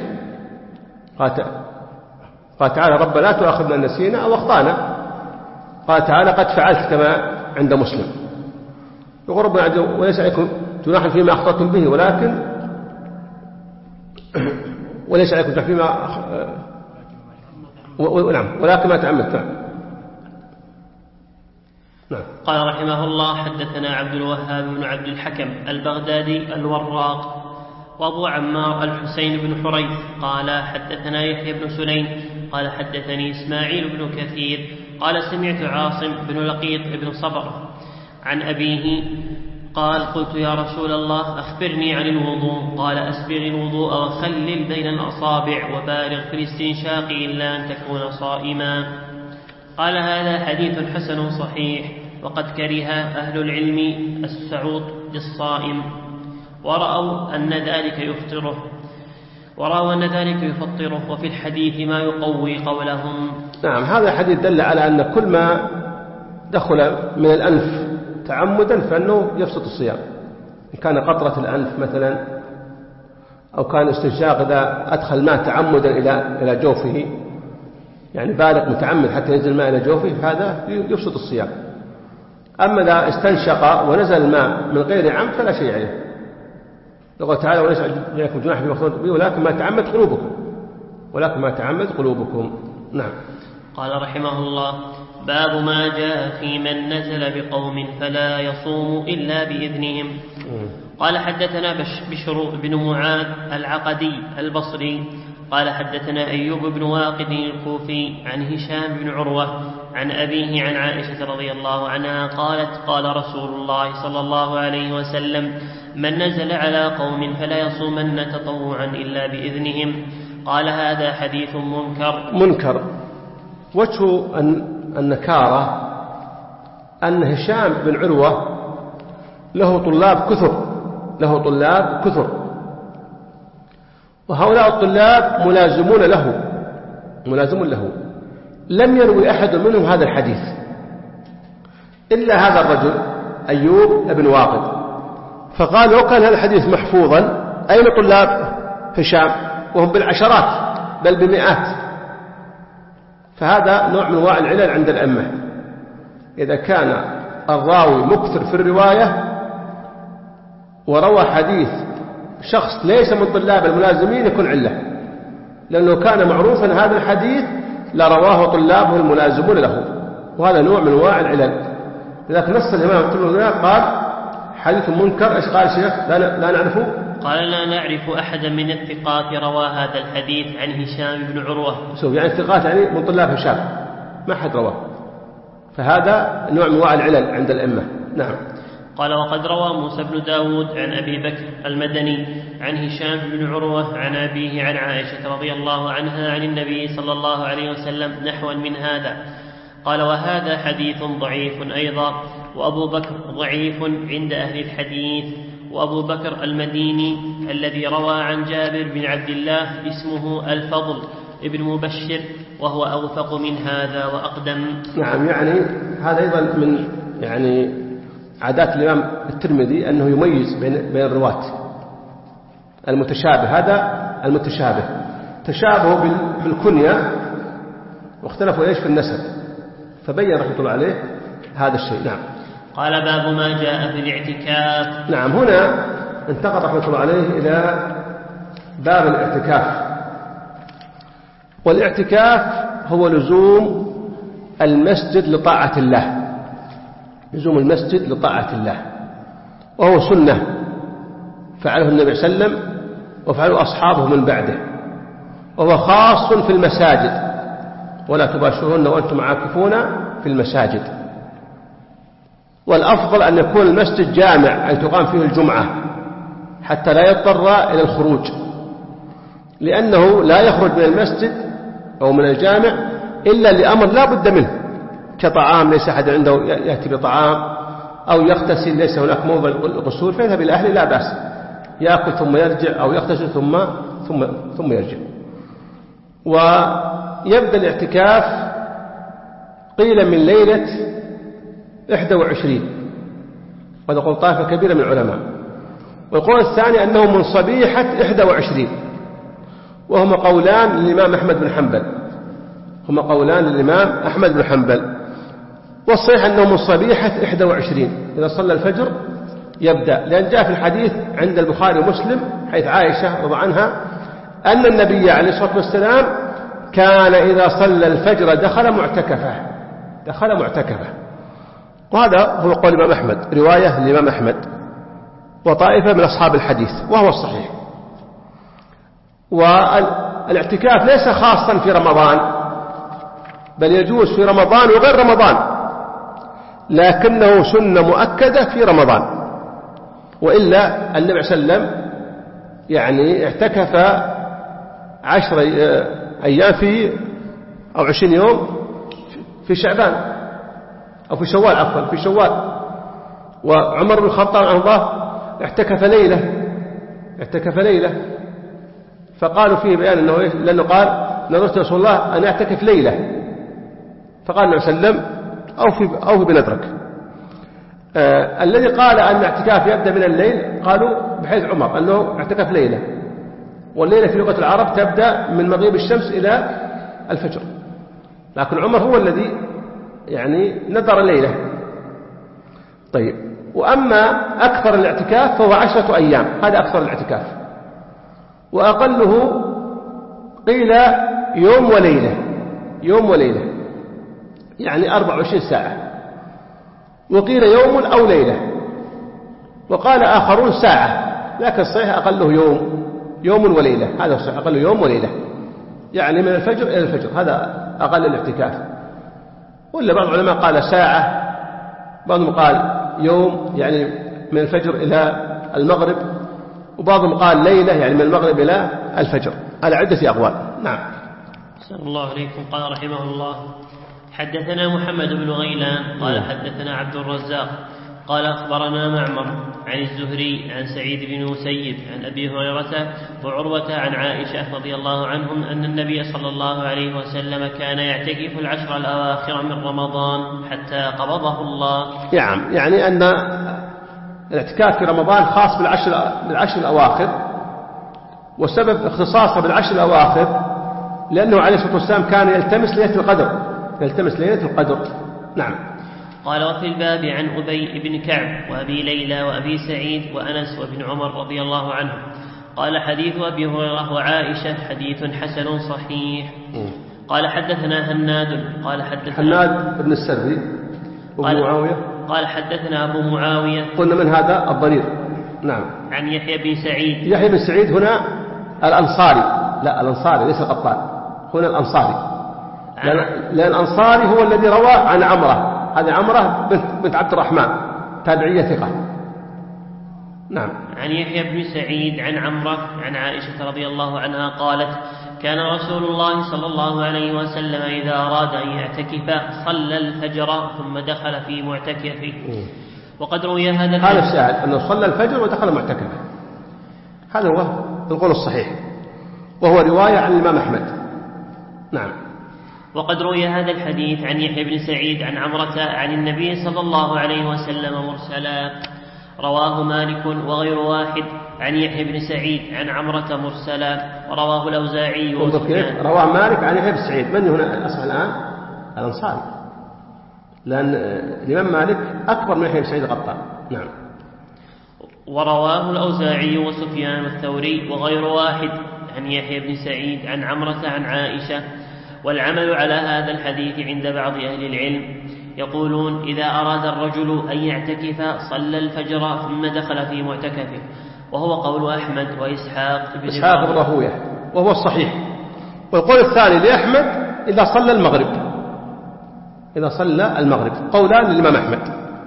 قال تعالى ربنا لا تؤاخذنا إن نسينا أو أخطأنا. قال تعالى قد فعلت كما عند مسلم. يقول ربنا وليس عليكم جناح فيما أخطأتم به ولكن وليس عليكم جناح فيما نعم ولكن ما تعمدت. نعم. قال رحمه الله حدثنا عبد الوهاب بن عبد الحكم البغدادي الوراق وأبو عمار الحسين بن حريث قال حدثنا يحيى بن سليم قال حدثني إسماعيل بن كثير قال سمعت عاصم بن لقيط بن صبر عن أبيه قال قلت يا رسول الله أخبرني عن الوضوء. قال أسبغ الوضوء وخلل بين الأصابع وبالغ في الاستنشاق إلا أن تكون صائما. قال هذا حديث حسن صحيح، وقد كره أهل العلم السعوط للصائم ورأوا أن ذلك يفطره ورأوا أن ذلك يفطره وفي الحديث ما يقوي قولهم. نعم. هذا الحديث دل على أن كل ما دخل من الأنف تعمدا فإنه يفسد الصيام، إن كان قطرة الأنف مثلا أو كان استنشاق إذا أدخل ماء تعمدا إلى إلى جوفه يعني بالغ متعمد حتى ينزل الماء إلى جوفه هذا يفسد الصيام. أما إذا استنشق ونزل الماء من غير عمد فلا شيء عليه. يقول تعالى وليس عليكم جناح فيما أخطأتم به ولكن ما تعمد قلوبكم ولكن ما تعمد قلوبكم. نعم. قال رحمه الله باب ما جاء في من نزل بقوم فلا يصوم إلا بإذنهم. قال حدثنا بشر بن معاذ العقدي البصري قال حدثنا أيوب بن واقد الكوفي عن هشام بن عروة عن أبيه عن عائشة رضي الله عنها قالت قال رسول الله صلى الله عليه وسلم من نزل على قوم فلا يصومن تطوعا إلا بإذنهم. قال هذا حديث منكر. منكر وجه النكارة أن هشام بن عروة له طلاب كثر له طلاب كثر وهؤلاء الطلاب ملازمون له ملازمون له لم يروي أحد منهم هذا الحديث إلا هذا الرجل أيوب بن واقد. فقال لو كان هذا الحديث محفوظا أين طلاب هشام وهم بالعشرات بل بمئات؟ فهذا نوع من انواع العلل عند الأمة. إذا كان الراوي مكثر في الرواية وروى حديث شخص ليس من طلاب الملازمين يكون علة، لأنه كان معروفا هذا الحديث لرواه طلابه الملازمون له، وهذا نوع من انواع العلل. لذلك نص الإمام الترمذي قال حديث منكر. إيش قال الشيخ؟ لا, لا نعرفه. قال لا نعرف أحدا من الثقات روى هذا الحديث عن هشام بن عروة. شوف يعني الثقات يعني من طلاب هشام ما حد رواه، فهذا نوع من انواع العلل عند الأمة. نعم. قال وقد روى موسى بن داود عن أبي بكر المدني عن هشام بن عروة عن أبيه عن عائشة رضي الله عنها عن النبي صلى الله عليه وسلم نحوا من هذا. قال وهذا حديث ضعيف أيضا، وأبو بكر ضعيف عند أهل الحديث. وأبو بكر المديني الذي روى عن جابر بن عبد الله اسمه الفضل ابن مبشر، وهو أوثق من هذا وأقدم. نعم، يعني هذا أيضا من يعني عادات الإمام الترمذي أنه يميز بين بين الرواة المتشابه. هذا المتشابه تشابه بالكنية واختلفوا إيش في النسب، فبين رحمة الله عليه هذا الشيء. نعم. قال باب ما جاء في الاعتكاف. نعم، هنا انتقل رحمة الله عليه إلى باب الاعتكاف. والاعتكاف هو لزوم المسجد لطاعة الله، لزوم المسجد لطاعة الله، وهو سنة فعله النبي صلى الله عليه وسلم وفعله أصحابه من بعده، وهو خاص في المساجد، ولا تباشرون وأنتم عاكفون في المساجد. والأفضل أن يكون المسجد جامع أي تقام فيه الجمعة حتى لا يضطر إلى الخروج، لأنه لا يخرج من المسجد أو من الجامع إلا لأمر لا بد منه، كطعام ليس أحد عنده يأتي بطعام، أو يغتسل ليس هناك موضع الغسول فيذهب إلى أهله لا بأس، يأكل ثم يرجع أو يغتسل ثم ثم ثم يرجع. ويبدأ الاعتكاف قيل من ليلة إحدى وعشرين، وهذا قول طائفة كبيرة من العلماء. والقول الثاني أنه من صبيحة إحدى وعشرين، وهما قولان للإمام أحمد بن حنبل هما قولان للإمام أحمد بن حنبل والصحيح أنه من صبيحة إحدى وعشرين إذا صلى الفجر يبدأ، لأن جاء في الحديث عند البخاري ومسلم حيث عائشة رضي عنها أن النبي عليه الصلاة والسلام كان إذا صلى الفجر دخل معتكفه دخل معتكفه وهذا هو قول الإمام أحمد، رواية للإمام أحمد وطائفة من أصحاب الحديث، وهو الصحيح. والاعتكاف ليس خاصا في رمضان، بل يجوز في رمضان وغير رمضان، لكنه سنة مؤكدة في رمضان. وإلا النبي صلى الله عليه وسلم يعني اعتكف عشر أيام في أو عشرين يوم في شعبان أو في شوال عفوا في شوال. وعمر بن الخطاب رحمه الله اعتكف ليلة اعتكف ليلة فقالوا فيه بيان أنه إيه؟ لأنه قال نذرت رسول الله أن أعتكف ليلة، فقال النبي صلى الله عليه وسلم أوفي أوفي بنذرك. آه الذي قال أن الاعتكاف يبدأ من الليل قالوا بحيث عمر أنه اعتكف ليلة، والليلة في لغة العرب تبدأ من مغيب الشمس إلى الفجر، لكن عمر هو الذي يعني نذر ليلة. طيب، وأما أكثر الاعتكاف فهو عشرة أيام، هذا أكثر الاعتكاف، وأقله قيل يوم وليلة يوم وليلة يعني أربع وعشرين ساعة، وقيل يوم أو ليلة، وقال آخرون ساعة، لكن الصحيح أقله يوم يوم وليلة، هذا الصحيح أقله يوم وليلة يعني من الفجر إلى الفجر، هذا أقل الاعتكاف. ولا بعض العلماء قال ساعة، بعضهم قال يوم يعني من الفجر إلى المغرب، وبعضهم قال ليلة يعني من المغرب إلى الفجر. على عدة أقوال. نعم. أحسن الله عليكم. قال رحمه الله حدثنا محمد بن غيلان قال حدثنا عبد الرزاق قال أخبرنا معمر عن الزهري عن سعيد بن المسيب عن أبي هريرة وعروة عن عائشة رضي الله عنهم أن النبي صلى الله عليه وسلم كان يعتكف العشر الأواخر من رمضان حتى قبضه الله. نعم، يعني أن الاعتكاف في رمضان خاص بالعشر, بالعشر الأواخر، وسبب اختصاصه بالعشر الأواخر لأنه عليه الصلاة والسلام كان يلتمس ليلة القدر يلتمس ليلة القدر. نعم. قال وفي الباب عن أبي بن كعب وأبي ليلى وأبي سعيد وأنس وابن عمر رضي الله عنهم. قال حديث أبي هريرة وعائشة حديث حسن صحيح. قال حدثنا هناد قال حدثنا هناد بن السري وابن معاوية قال حدثنا أبو معاوية. قلنا من هذا الضرير. نعم. عن يحيى بن سعيد. يحيى بن سعيد هنا الأنصاري، لا الأنصاري ليس القطان، هنا الأنصاري، لأن, لأن الأنصاري هو الذي روى عن عمرة، هذه عمرة بنت, بنت عبد الرحمن تابعية ثقة. نعم. عن يحيى بن سعيد عن عمرة عن عائشة رضي الله عنها قالت كان رسول الله صلى الله عليه وسلم إذا أراد أن يعتكف صلى الفجر ثم دخل في معتكفه. وقد روي هذا هذا الشاهد أنه صلى الفجر ودخل معتكفه، هذا هو القول الصحيح، وهو رواية عن الإمام أحمد. نعم. وقد روي هذا الحديث عن يحيى بن سعيد عن عمرة عن النبي صلى الله عليه وسلم مرسلا، رواه مالك وغير واحد عن يحيى بن سعيد عن عمرة مرسلا، ورواه الأوزاعي وسفيان. رواه مالك عن يحيى بن سعيد، من هنا الأصح الآن؟ الأنصاري، لأن الإمام مالك أكبر من يحيى بن سعيد القطان. نعم. ورواه الأوزاعي وسفيان الثوري وغير واحد عن يحيى بن سعيد عن عمرة عن عائشة. والعمل على هذا الحديث عند بعض أهل العلم يقولون إذا أراد الرجل أن يعتكف صلى الفجر ثم دخل في معتكفه، وهو قول أحمد وإسحاق بن إسحاق بن راهويه، وهو الصحيح. والقول الثاني لأحمد إذا صلى المغرب، إذا صلى المغرب، قولان للإمام أحمد.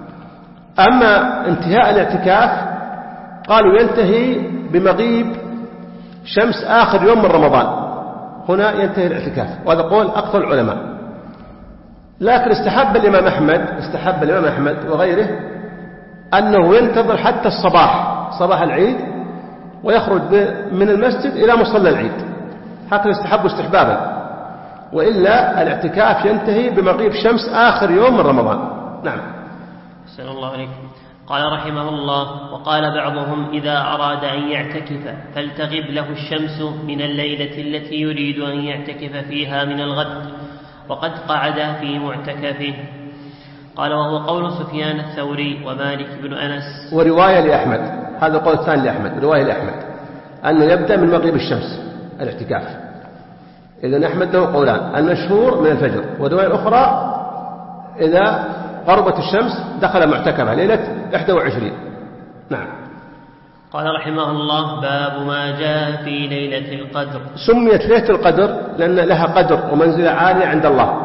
أما انتهاء الاعتكاف قالوا ينتهي بمغيب شمس آخر يوم من رمضان، هنا ينتهي الاعتكاف، وهذا قول أكثر العلماء. لكن استحب الإمام أحمد استحب الإمام أحمد وغيره أنه ينتظر حتى الصباح، صباح العيد، ويخرج من المسجد إلى مصلى العيد، هكذا استحب استحبابا، وإلا الاعتكاف ينتهي بمغيب شمس آخر يوم من رمضان. نعم. أحسن الله عليكم. قال رحمه الله وقال بعضهم إذا أراد أن يعتكف فلتغب له الشمس من الليلة التي يريد أن يعتكف فيها من الغد، وقد قعد في معتكفه. قال وهو قول سفيان الثوري ومالك بن أنس. ورواية لأحمد، هذا القول الثاني لأحمد، رواية لأحمد أنه يبدأ من مغيب الشمس الاعتكاف. إذن أحمد له قولان، المشهور من الفجر، والرواية الأخرى إذا غربت الشمس دخل معتكفه ليلة إحدى وعشرين. نعم. قال رحمه الله باب ما جاء في ليلة القدر. سميت ليلة القدر لأن لها قدر ومنزلة عالية عند الله،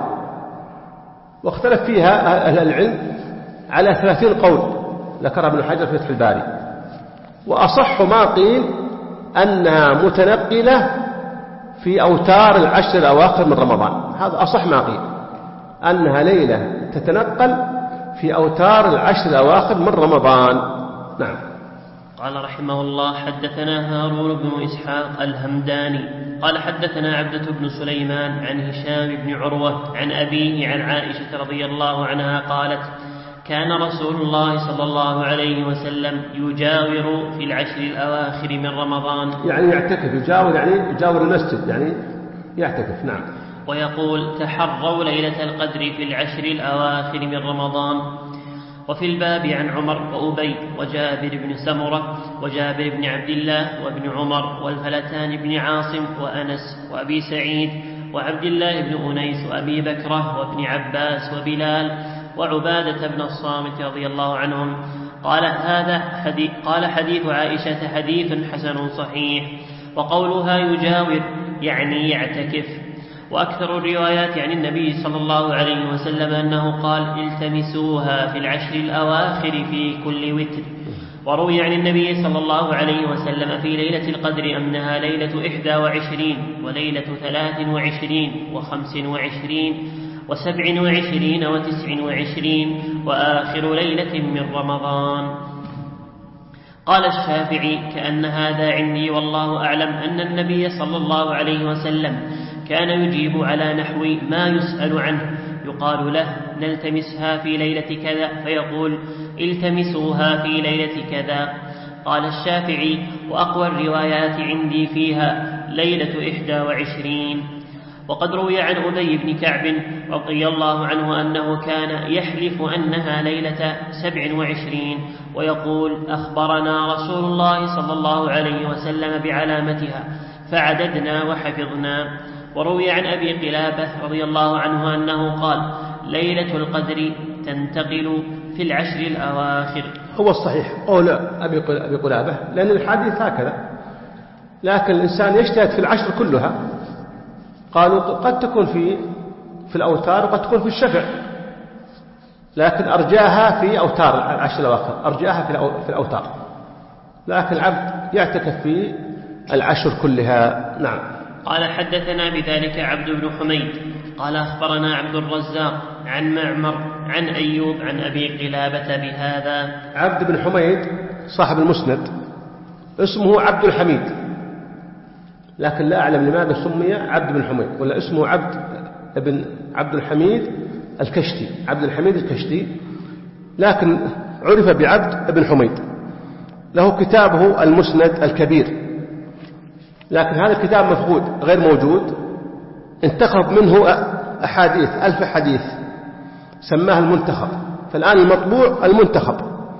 واختلف فيها أهل العلم على ثلاثين قول ذكرها ابن حجر في فتح الباري، وأصح ما قيل أنها متنقلة في أوتار العشر الأواخر من رمضان، هذا أصح ما قيل، أنها ليلة تتنقل في أوتار العشر الأواخر من رمضان. نعم. قال رحمه الله حدثنا هارون بن إسحاق الهمداني قال حدثنا عبدة بن سليمان عن هشام بن عروة عن أبيه عن عائشة رضي الله عنها قالت كان رسول الله صلى الله عليه وسلم يجاور في العشر الأواخر من رمضان، يعني يعتكف، يجاور يعني يجاور المسجد، يعني يعتكف. نعم. ويقول تحروا ليلة القدر في العشر الأواخر من رمضان. وفي الباب عن عمر وأبي وجابر بن سمرة وجابر بن عبد الله وابن عمر والفلتان بن عاصم وأنس وأبي سعيد وعبد الله بن أنيس وأبي بكرة وابن عباس وبلال وعبادة بن الصامت رضي الله عنهم. قال هذا حديث قال حديث عائشة حديث حسن صحيح، وقولها يجاور يعني يعتكف. وأكثر الروايات عن النبي صلى الله عليه وسلم أنه قال التمسوها في العشر الأواخر في كل وتر، وروي عن النبي صلى الله عليه وسلم في ليلة القدر أنها ليلة إحدى وعشرين وليلة ثلاث وعشرين وخمس وعشرين وسبع وعشرين وتسع وعشرين وآخر ليلة من رمضان. قال الشافعي: كأن هذا عندي والله أعلم أن النبي صلى الله عليه وسلم كان يجيب على نحو ما يسأل عنه، يقال له: نلتمسها في ليلة كذا، فيقول: التمسوها في ليلة كذا. قال الشافعي: وأقوى الروايات عندي فيها ليلة إحدى وعشرين. وقد روي عن أبي بن كعب رضي الله عنه أنه كان يحلف أنها ليلة سبع وعشرين ويقول: أخبرنا رسول الله صلى الله عليه وسلم بعلامتها فعددنا وحفظنا. وروي عن أبي قلابة رضي الله عنه أنه قال: ليلة القدر تنتقل في العشر الأواخر. هو الصحيح قول أبي قلابة، لأن الحديث هكذا، لكن الإنسان يجتهد في العشر كلها. قالوا قد تكون في في الأوتار وقد تكون في الشفع، لكن أرجاها في أوتار العشر الأواخر، أرجاها في الأوتار، لكن العبد يعتكف في العشر كلها. نعم. قال: حدثنا بذلك عبد بن حميد قال: أخبرنا عبد الرزاق عن معمر عن أيوب عن أبي قلابة بهذا. عبد بن حميد صاحب المسند اسمه عبد الحميد، لكن لا أعلم لماذا سمي عبد بن حميد، ولا اسمه عبد بن عبد الحميد الكشتي، عبد الحميد الكشتي، لكن عرف بعبد بن حميد. له كتابه المسند الكبير، لكن هذا الكتاب مفقود غير موجود، انتخب منه أحاديث ألف حديث سماه المنتخب، فالآن المطبوع المنتخب.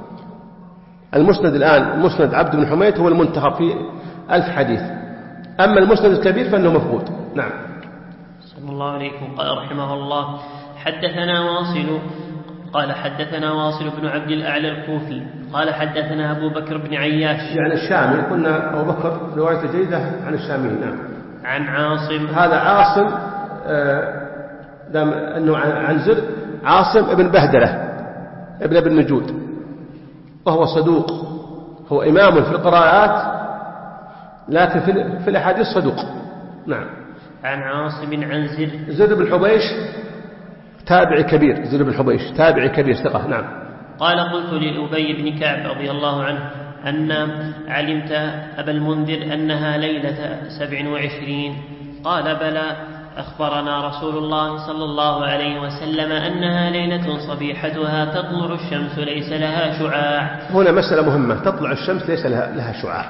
المسند الآن المسند عبد بن حميد هو المنتخب في ألف حديث، أما المسند الكبير فإنه مفقود. نعم. صلى الله عليكم. قال رحمه الله: حدثنا واصل قال حدثنا واصل بن عبد الأعلى الكوفي قال حدثنا أبو بكر بن عياش، يعني الشامي، قلنا أبو بكر رواية جيدة عن الشاميين. نعم. عن عاصم، هذا عاصم آه دام أنه عن زر عاصم ابن بهدلة ابن ابن نجود، وهو صدوق، هو إمام في القراءات لكن في الأحاديث صدوق. نعم. عن عاصم عن زر زر بن حبيش تابعي كبير، زر بن حبيش تابعي كبير ثقة. نعم. قال: قلت لأبي بن كعب رضي الله عنه: أن علمت أبا المنذر أنها ليلة سبع وعشرين؟ قال: بلى، أخبرنا رسول الله صلى الله عليه وسلم أنها ليلة صبيحتها تطلع الشمس ليس لها شعاع. هنا مسألة مهمة، تطلع الشمس ليس لها, لها شعاع.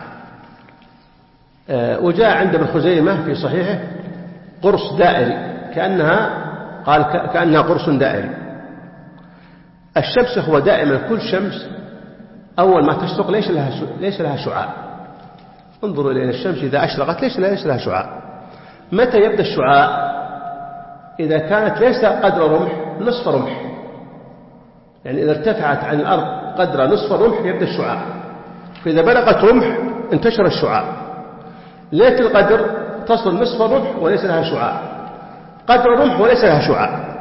أه وجاء عند ابن خزيمة في صحيحه قرص دائري، كأنها قال كأنها قرص دائري. الشمس هو دائما كل شمس أول ما تشرق ليس لها ليس لها شعاع. انظروا إلى الشمس إذا أشرقت ليس ليس لها شعاع. متى يبدأ الشعاع؟ إذا كانت ليس قدر رمح، نصف رمح، يعني إذا ارتفعت عن الأرض قدر نصف رمح يبدأ الشعاع، فإذا بلغت رمح انتشر الشعاع. ليلة القدر تصل نصف رمح وليس لها شعاع، قدر رمح وليس لها شعاع.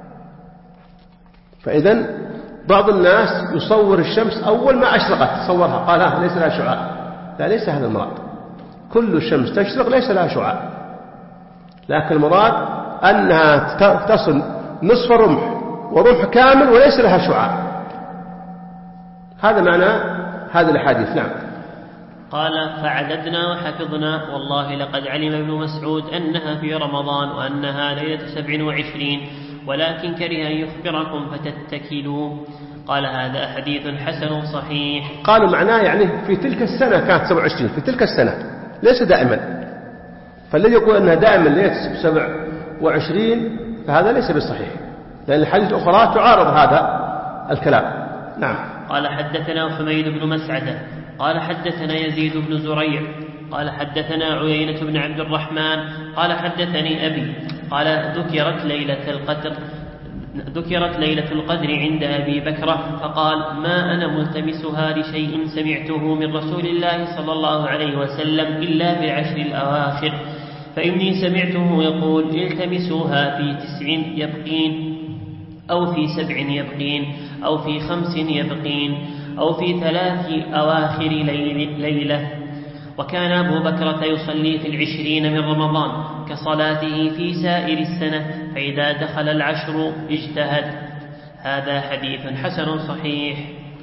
فإذا بعض الناس يصور الشمس أول ما أشرقت صورها قال ها ليس لها شعاع. لا، ليس هذا المراد، كل الشمس تشرق ليس لها شعاع، لكن المراد أنها تصل نصف رمح ورمح كامل وليس لها شعاع. هذا معنى هذه الحديث. نعم. قال: فعددنا وحفظنا، والله لقد علم ابن مسعود أنها في رمضان وأنها ليلة سبع وعشرين، ولكن كره أن يخبركم فتتكلوا. قال: هذا حديث حسن صحيح. قالوا معناه يعني في تلك السنة كانت سبع وعشرين، في تلك السنة ليس دائما، فالذي يقول أنها دائما ليلة سبع وعشرين فهذا ليس بصحيح، لأن الحديث الأخرى تعارض هذا الكلام. نعم. قال: حدثنا حميد بن مسعدة قال حدثنا يزيد بن زريع قال حدثنا عيينة بن عبد الرحمن قال حدثني أبي قال: ذكرت ليلة القدر ذكرت ليلة القدر عند أبي بكر، فقال: ما أنا ملتمسها لشيء سمعته من رسول الله صلى الله عليه وسلم إلا في العشر الأواخر، فإني سمعته يقول: التمسوها في تسع يبقين، أو في سبع يبقين، أو في خمس يبقين. أو في ثلاث أواخر ليل ليلة. وكان أبو بكرة يصلي في العشرين من رمضان كصلاته في سائر السنة، فإذا دخل العشر اجتهد. هذا حديث حسن صحيح.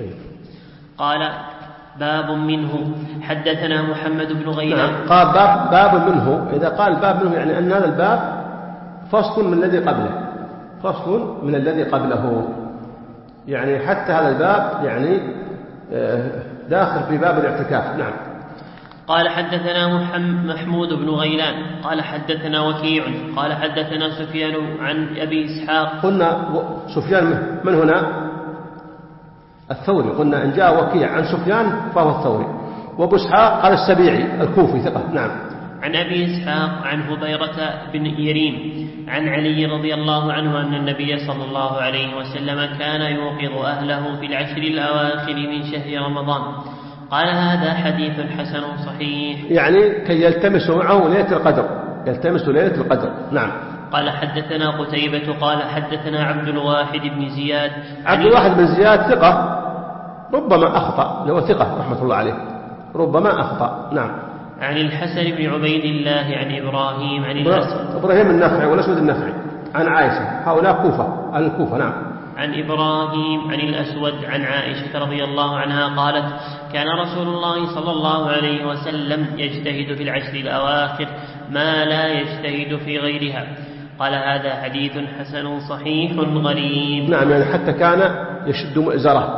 قال باب منه. حدثنا محمد بن غيلان. قال باب, باب منه. إذا قال باب منه يعني أن هذا الباب فصل من الذي قبله، فصل من الذي قبله، يعني حتى هذا الباب يعني داخل في باب الاعتكاف. نعم. قال حدثنا محمود بن غيلان قال حدثنا وكيع قال حدثنا سفيان عن أبي إسحاق. قلنا سفيان من هنا؟ الثوري. قلنا إن جاء وكيع عن سفيان فهو الثوري، وأبو إسحاق قال السبيعي الكوفي ثقة. نعم. عن أبي إسحاق عن هبيرة بن يريم عن علي رضي الله عنه أن النبي صلى الله عليه وسلم كان يوقظ أهله في العشر الأواخر من شهر رمضان. قال هذا حديث حسن صحيح، يعني كي يلتمسوا معه ليلة القدر، يلتمسوا ليلة القدر. نعم. قال حدثنا قتيبة قال حدثنا عبد الواحد بن زياد. عبد الواحد بن زياد ثقة، ربما أخطأ، لو ثقة رحمة الله عليه، ربما أخطأ. نعم. عن الحسن بن عبيد الله عن إبراهيم عن الأسود. إبراهيم النخعي والأسود النخعي عن عائشة، هؤلاء كوفة، عن الكوفة. نعم. عن إبراهيم عن الأسود عن عائشة رضي الله عنها قالت كان رسول الله صلى الله عليه وسلم يجتهد في العشر الأواخر ما لا يجتهد في غيرها. قال هذا حديث حسن صحيح غريب. نعم، يعني حتى كان يشد مئزره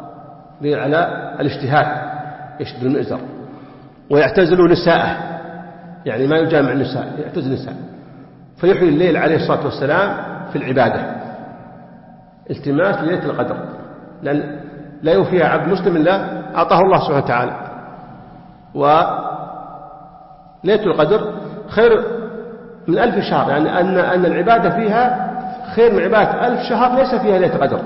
على الاجتهاد، يشد المئزر ويعتزل نساءه، يعني ما يجامع النساء، يعتزل النساء، فيحيي الليل عليه الصلاة والسلام في العبادة، التماس ليلة القدر، لأن لا يوفيها عبد مسلم إلا أعطاه الله سبحانه وتعالى. وليلة القدر خير من ألف شهر، يعني أن أن العبادة فيها خير من عبادة ألف شهر ليس فيها ليلة قدر،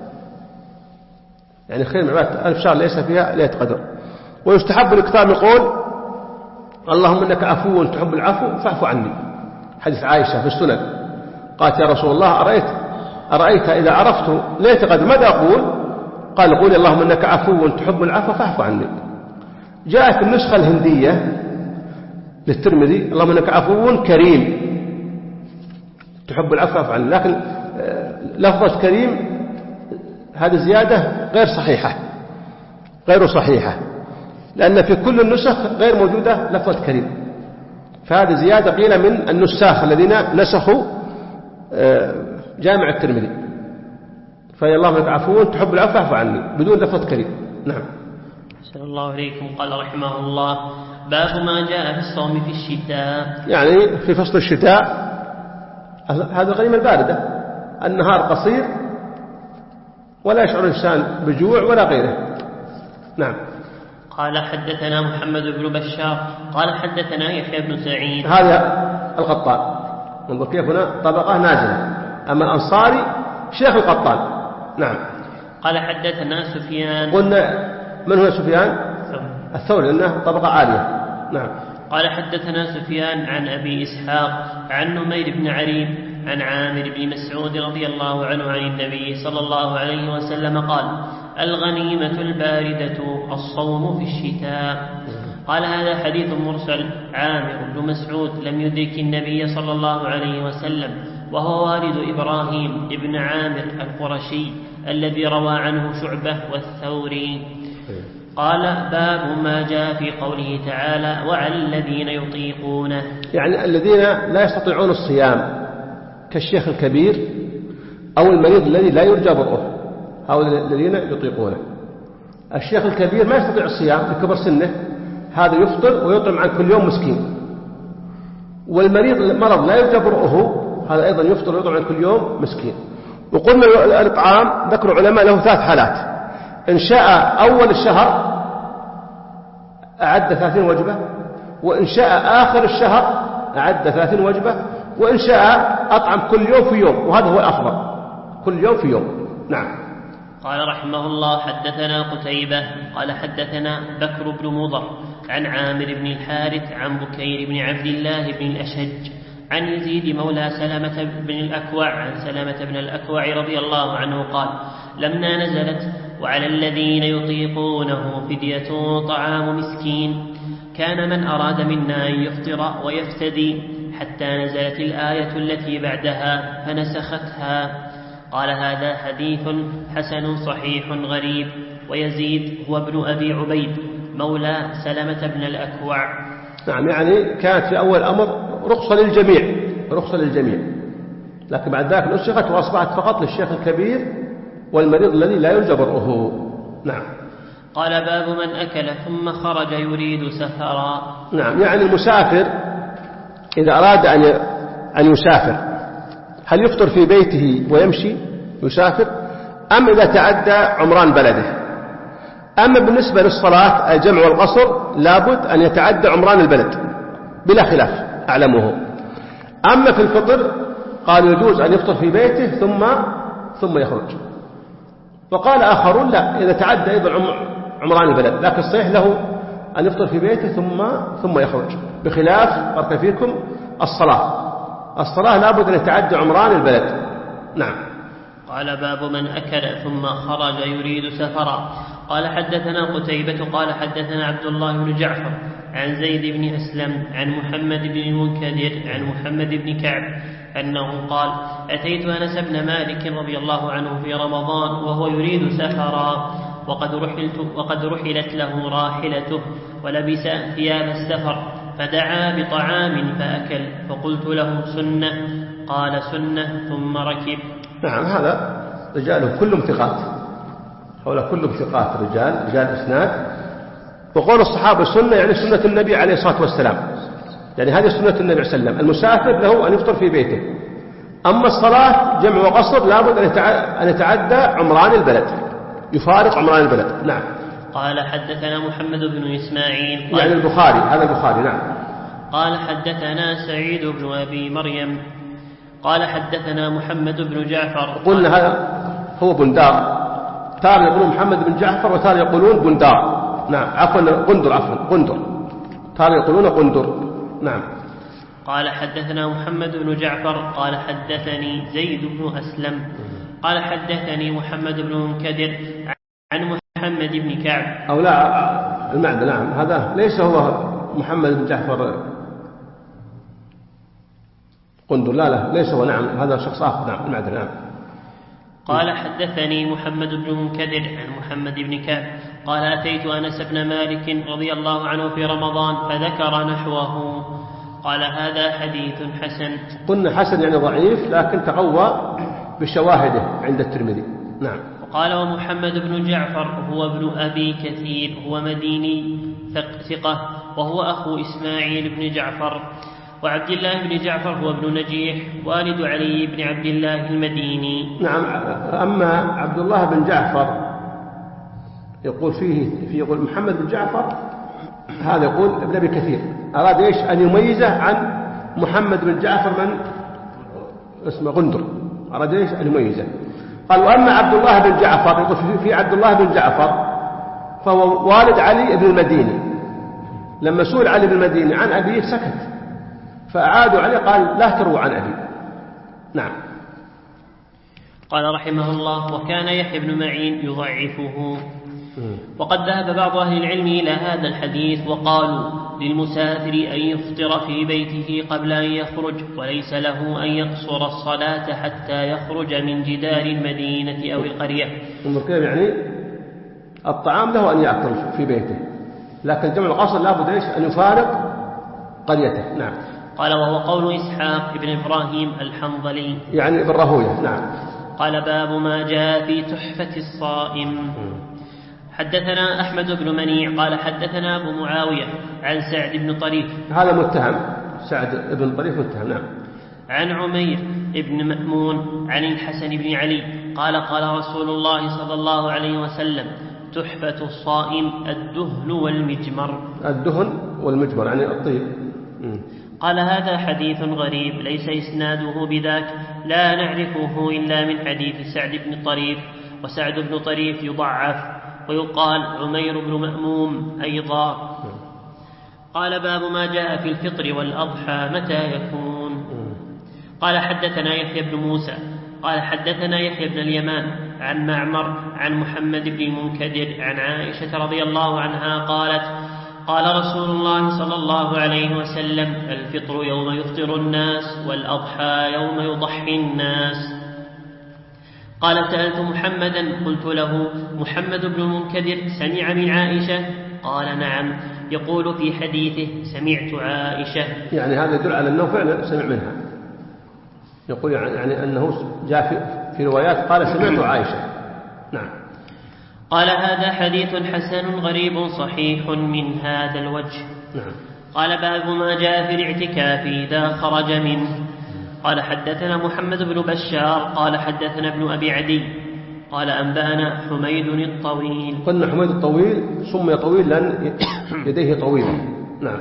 يعني خير من عبادة ألف شهر ليس فيها ليلة قدر. ويستحب الإكثار يقول اللهم إنك عفو تحب العفو فاعف عني، حديث عائشة في السنن، قالت يا رسول الله أرأيت أرأيت إذا عرفت ليلة قدر ماذا أقول؟ قال قولي اللهم إنك عفو تحب العفو فاعف عني. جاءت النسخة الهندية للترمذي اللهم إنك عفو كريم تحب العفو فاعف عني، لكن لفظة كريم هذه زيادة غير صحيحة، غير صحيحة، لأن في كل النسخ غير موجودة لفظة كريم، فهذه زيادة قيل من النساخ الذين نسخوا جامع الترمذي، فيا اللهم إنك عفو تحب العفو فاعف عني بدون لفظة كريم. نعم. أحسن الله إليكم. قال رحمه الله باب ما جاء في الصوم في الشتاء، يعني في فصل الشتاء، هذا الغنيمة الباردة، النهار قصير ولا يشعر الإنسان بجوع ولا غيره. نعم. قال حدثنا محمد بن بشار قال حدثنا يحيى بن سعيد. هذا القطان، انظر كيف هنا طبقة نازلة، أما الأنصاري شيخ القطان. نعم. قال حدثنا سفيان. قلنا من هو سفيان؟ الثوري، لأنه طبقة عالية. نعم. قال حدثنا سفيان عن أبي إسحاق عن نمير بن عريب عن عامر بن مسعود رضي الله عنه عن النبي صلى الله عليه وسلم قال الغنيمة الباردة الصوم في الشتاء. قال هذا حديث مرسل. عامر بن مسعود لم يدرك النبي صلى الله عليه وسلم، وهو والد إبراهيم ابن عامر القرشي الذي روى عنه شعبة والثوري. قال باب ما جاء في قوله تعالى وعلى الذين يطيقونه، يعني الذين لا يستطيعون الصيام كالشيخ الكبير أو المريض الذي لا يرجى برؤه، هؤلاء الذين يطيقونه. الشيخ الكبير ما يستطيع الصيام لكبر سنه، هذا يفطر ويطعم عن كل يوم مسكين. والمريض المرض لا يرجى برؤه، هذا أيضا يفطر ويطعم عن كل يوم مسكين. وقلنا الإطعام ذكر العلماء له ثلاث حالات: إن شاء أول الشهر أعد ثلاثين وجبة، وإن شاء آخر الشهر أعد ثلاثين وجبة، وإن شاء أطعم كل يوم في يوم، وهذا هو الأفضل، كل يوم في يوم. نعم. قال رحمه الله حدثنا قتيبة قال حدثنا بكر بن مضر عن عامر بن الحارث عن بكير بن عبد الله بن الأشج عن يزيد مولى سلمة بن الأكوع عن سلمة بن الأكوع رضي الله عنه قال لما نزلت وعلى الذين يطيقونه فدية طعام مسكين. كان من أراد منا أن يفطر ويفتدي حتى نزلت الآية التي بعدها فنسختها. قال هذا حديث حسن صحيح غريب. ويزيد هو ابن أبي عبيد مولى سلمة بن الأكوع. نعم، يعني كانت في أول أمر رخصة للجميع، رخصة للجميع، لكن بعد ذلك نسخت وأصبحت فقط للشيخ الكبير والمريض الذي لا يرجى برؤه. نعم. قال باب من أكل ثم خرج يريد سفرا. نعم، يعني المسافر إذا أراد أن أن يسافر هل يفطر في بيته ويمشي يسافر، أم إذا تعدى عمران بلده؟ أما بالنسبة للصلاة الجمع والقصر لابد أن يتعدى عمران البلد بلا خلاف أعلمه. أما في الفطر قال يجوز أن يفطر في بيته ثم ثم يخرج. وقال آخرون لا، إذا تعدى أيضا عمران البلد، لكن صحيح له أن يفطر في بيته ثم ثم يخرج، بخلاف بارك فيكم الصلاة. الصلاة لابد أن يتعدى عمران البلد. نعم. قال باب من أكل ثم خرج يريد سفرا. قال حدثنا قتيبة قال حدثنا عبد الله بن جعفر عن زيد بن أسلم عن محمد بن المنكدر عن محمد بن كعب أنه قال أتيت أنس بن مالك رضي الله عنه في رمضان وهو يريد سفرا وقد رحلت وقد رحلت له راحلته ولبس ثياب السفر فدعا بطعام فأكل فقلت له سنة قال سنة ثم ركب. نعم، هذا رجاله كلهم ثقات، هؤلاء كلهم ثقات، رجال رجال إسناد. وقول الصحابة سنة يعني سنة النبي عليه الصلاة والسلام، يعني هذه سنة النبي عليه السلام. المسافر له أن يفطر في بيته. أما الصلاة جمع وقصر لابد أن يتعدى عمران البلد، يفارق عمران البلد. نعم. قال حدثنا محمد بن إسماعيل قال يعني البخاري، هذا البخاري. نعم. قال حدثنا سعيد بن أبي مريم قال حدثنا محمد بن جعفر. قلنا هذا هو بندار، تارة يقولون محمد بن جعفر وتارة يقولون بندار. نعم، عفوا قندر، عفوا قندر، تارة يقولون قندر. نعم. قال حدثنا محمد بن جعفر قال حدثني زيد بن أسلم قال حدثني محمد بن منكدر عن محمد بن كعب. أو لا المعنى، نعم، هذا ليس هو محمد بن جعفر قندر، لا لا ليس هو، نعم، هذا شخص آخر. نعم، المعنى. نعم. قال حدثني محمد بن منكدر عن محمد بن كعب قال أتيت أنس بن مالك رضي الله عنه في رمضان فذكر نحوه. قال هذا حديث حسن. قلنا حسن يعني ضعيف، لكن تقوى بشواهده عند الترمذي. نعم. وقال ومحمد بن جعفر هو ابن أبي كثير هو مديني ثقة وهو أخو إسماعيل بن جعفر. وعبد الله بن جعفر هو ابن نجيح والد علي بن عبد الله المديني. نعم. أما عبد الله بن جعفر يقول فيه في يقول محمد بن جعفر، هذا يقول ابن أبي كثير، أراد إيش أن يميزه عن محمد بن جعفر من اسمه غندر، أراد إيش أن يميزه. قال وأما عبد الله بن جعفر يقول في عبد الله بن جعفر فهو والد علي بن المديني. لما سئل علي بن المديني عن أبيه سكت، فأعادوا عليه قال لا تروى عن أبي. نعم. قال رحمه الله وكان يحيى بن معين يضعفه. وقد ذهب بعض أهل العلم إلى هذا الحديث وقالوا للمسافر أن يفطر في بيته قبل أن يخرج وليس له أن يقصر الصلاة حتى يخرج من جدار المدينة أو القرية. يعني الطعام له أن يأكل في بيته، لكن جمع القصر لابد إيش أن يفارق قريته. نعم. قال وهو قول إسحاق بن إبراهيم الحنظلي يعني ابن راهويه. نعم. قال باب ما جاء في تحفة الصائم. حدثنا أحمد بن منيع قال حدثنا أبو معاوية عن سعد بن طريف، هذا متهم، سعد بن طريف متهم. نعم. عن عمير بن مأمون عن الحسن بن علي قال قال رسول الله صلى الله عليه وسلم تحفة الصائم الدهن والمجمر. الدهن والمجمر يعني الطيب. م. قال هذا حديث غريب ليس إسناده بذاك، لا نعرفه إلا من حديث سعد بن طريف، وسعد بن طريف يضعف، ويقال عمير بن مأموم أيضا. قال باب ما جاء في الفطر والأضحى متى يكون. قال حدثنا يحيى بن موسى قال حدثنا يحيى بن اليمان عن معمر عن محمد بن المنكدر عن عائشة رضي الله عنها قالت قال رسول الله صلى الله عليه وسلم الفطر يوم يفطر الناس والأضحى يوم يضحي الناس. قال سألت محمدا قلت له محمد بن المنكدر سمع من عائشة؟ قال نعم، يقول في حديثه سمعت عائشة. يعني هذا يدل على أنه فعلا سمع منها، يقول يعني أنه جاء في روايات قال سمعت عائشة. نعم. قال هذا حديث حسن غريب صحيح من هذا الوجه. نعم. قال باب ما جاء في الاعتكاف إذا خرج منه. قال حدثنا محمد بن بشار قال حدثنا ابن أبي عدي قال أنبأنا حميد الطويل. قلنا حميد الطويل سمي طويل لأن يديه طويلة. نعم.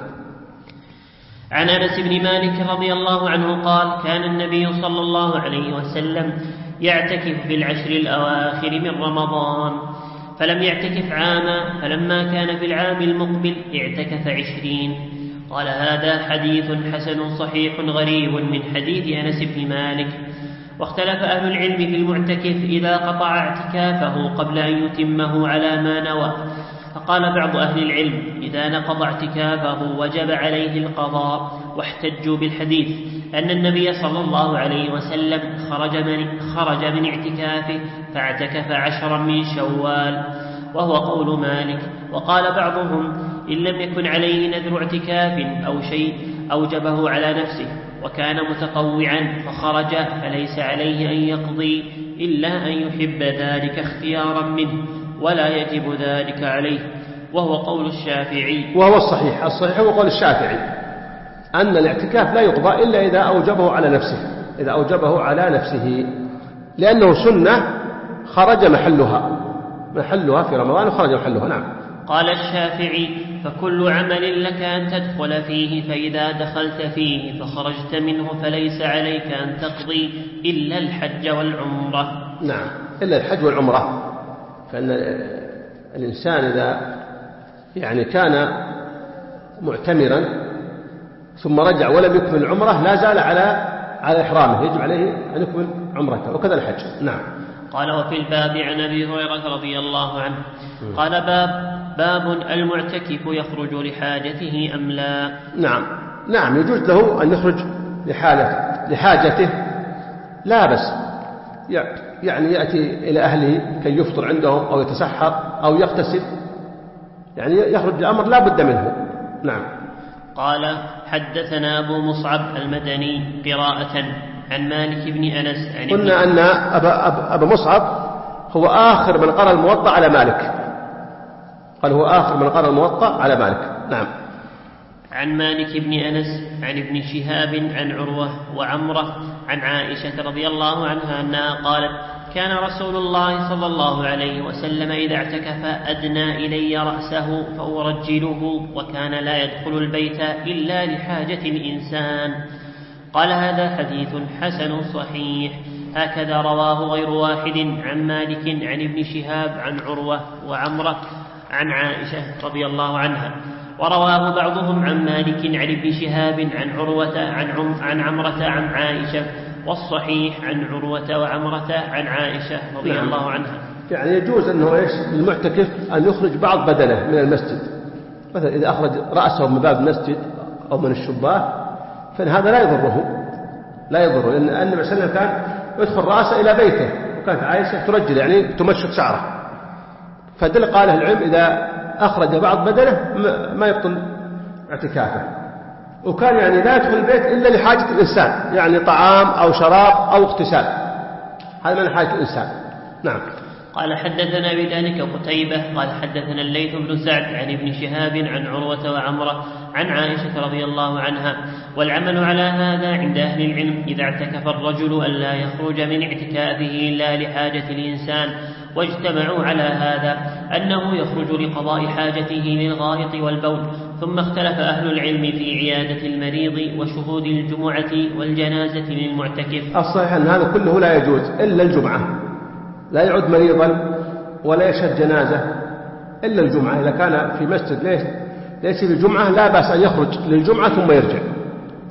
عن أنس بن مالك رضي الله عنه قال كان النبي صلى الله عليه وسلم يعتكف في العشر الأواخر من رمضان، فلم يعتكف عاما، فلما كان في العام المقبل اعتكف عشرين. قال هذا حديث حسن صحيح غريب من حديث أنس بن مالك. واختلف أهل العلم في المعتكف إذا قطع اعتكافه قبل أن يتمه على ما نوى، فقال بعض أهل العلم إذا نقض اعتكافه وجب عليه القضاء، واحتجوا بالحديث أن النبي صلى الله عليه وسلم خرج من, خرج من اعتكافه فاعتكف عشرا من شوال، وهو قول مالك. وقال بعضهم إن لم يكن عليه نذر اعتكاف أو شيء أوجبه على نفسه وكان متطوعا فخرج فليس عليه أن يقضي إلا أن يحب ذلك اختيارا منه، ولا يجب ذلك عليه، وهو قول الشافعي. وهو الصحيح الصحيح هو قول الشافعي أن الاعتكاف لا يقضى إلا إذا أوجبه على نفسه إذا أوجبه على نفسه لأنه سنة خرج محلها محلها في رمضان وخرج محلها. نعم. قال الشافعي فكل عمل لك أن تدخل فيه، فإذا دخلت فيه فخرجت منه فليس عليك أن تقضي إلا الحج والعمرة. نعم، إلا الحج والعمرة. فإن الإنسان إذا يعني كان معتمرا ثم رجع ولم يكمل العمرة لا زال على على إحرامه، يجب عليه أن يكمل عمرته، وكذا الحج. نعم. قال وفي الباب عن أبي هريرة رضي الله عنه قال باب باب المعتكف يخرج لحاجته أم لا. نعم نعم يجوز له أن يخرج لحاجته لحاجته لا بس، يعني يأتي إلى أهله كي يفطر عندهم أو يتسحر أو يغتسل، يعني يخرج لأمر لا بد منه. نعم. قال حدثنا أبو مصعب المدني قراءة عن مالك بن أنس عن قلنا أن أبا, أبا, أبا مصعب هو آخر من قرأ الموطأ على مالك، قال هو آخر من قرأ الموطأ على مالك. نعم. عن مالك بن أنس عن ابن شهاب عن عروة وعمرة عن عائشة رضي الله عنها أنها قالت كان رسول الله صلى الله عليه وسلم إذا اعتكف أدنى إلي رأسه فأرجله، وكان لا يدخل البيت إلا لحاجة الإنسان. قال هذا حديث حسن صحيح، هكذا رواه غير واحد عن مالك عن ابن شهاب عن عروة وعمرة عن عائشة رضي الله عنها، ورواه بعضهم عن مالك عن ابن شهاب عن عروة عن, عم عن عمرة عن عائشة، والصحيح عن عروة وعمرة عن عائشة رضي نعم. الله عنها. يعني يجوز أنه إيش للمعتكف أن يخرج بعض بدنه من المسجد، مثلا إذا أخرج رأسه من باب المسجد أو من الشباك فإن هذا لا يضره لا يضره لأن النبي صلى الله عليه وسلم كان يدخل رأسه إلى بيته، وكانت عائشة ترجل يعني تمشط شعره، فدل قال العلم إذا أخرج بعض بدنه ما يبطل اعتكافه، وكان يعني لا يدخل البيت إلا لحاجة الإنسان، يعني طعام أو شراب أو اغتسال، هذا من حاجة الإنسان. نعم. قال حدثنا بذلك قتيبة قال حدثنا الليث بن سعد عن ابن شهاب عن عروة وعمرة عن عائشة رضي الله عنها. والعمل على هذا عند أهل العلم إذا اعتكف الرجل أن لا يخرج من اعتكافه إلا لحاجة الإنسان، واجتمعوا على هذا أنه يخرج لقضاء حاجته للغائط والبول. ثم اختلف أهل العلم في عيادة المريض وشهود الجمعة والجنازة للمعتكف. الصحيح أن هذا كله لا يجوز إلا الجمعة، لا يعد مريضا ولا يشهد جنازة إلا الجمعة، إذا كان في مسجد ليس ليس بالجمعة لا بأس أن يخرج للجمعة ثم يرجع. نعم.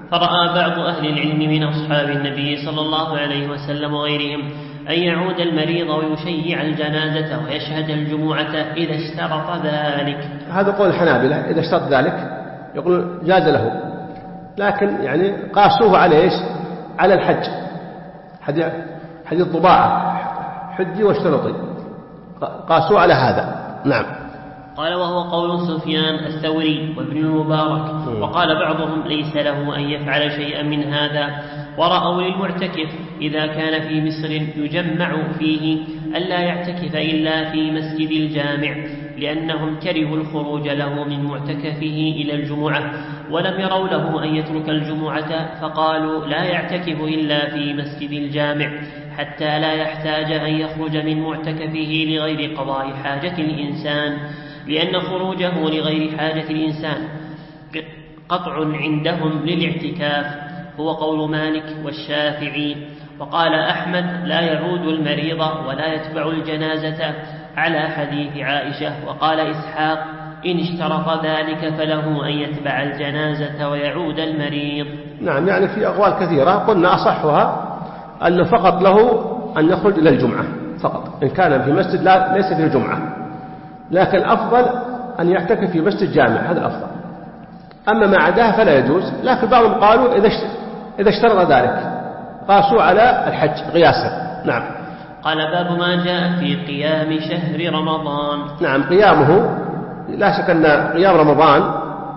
فرأى بعض أهل العلم من أصحاب النبي صلى الله عليه وسلم وغيرهم أن يعود المريض ويشيع الجنازة ويشهد الجمعة إذا اشترط ذلك. هذا قول الحنابلة، إذا اشترط ذلك يقول جاز له، لكن يعني قاسوه على إيش؟ على الحج، حديث حديث ضباعة حجي واشترطي، قاسوه على هذا. نعم. قال وهو قول سفيان الثوري وابن المبارك. وقال بعضهم ليس له أن يفعل شيئا من هذا، ورأوا للمعتكف إذا كان في مصر يجمع فيه ألا يعتكف إلا في مسجد الجامع، لأنهم كرهوا الخروج له من معتكفه إلى الجمعة، ولم يروا له أن يترك الجمعة، فقالوا لا يعتكف إلا في مسجد الجامع حتى لا يحتاج أن يخرج من معتكفه لغير قضاء حاجة الإنسان، لأن خروجه لغير حاجة الإنسان قطع عندهم للاعتكاف، هو قول مالك والشافعي. وقال أحمد لا يعود المريض ولا يتبع الجنازة على حديث عائشة. وقال إسحاق إن اشترط ذلك فله أن يتبع الجنازة ويعود المريض. نعم، يعني في أقوال كثيرة، قلنا أصحها أنه فقط له أن يخرج إلى الجمعة فقط، إن كان في مسجد لا ليس فيه جمعة، لكن أفضل أن يعتكف في مسجد جامع، هذا الأفضل. أما ما عداه فلا يجوز، لكن بعضهم قالوا إذا اشترط ذلك قاسوا على الحج قياسا. نعم. قال باب ما جاء في قيام شهر رمضان. نعم، قيامه لا شك أن قيام رمضان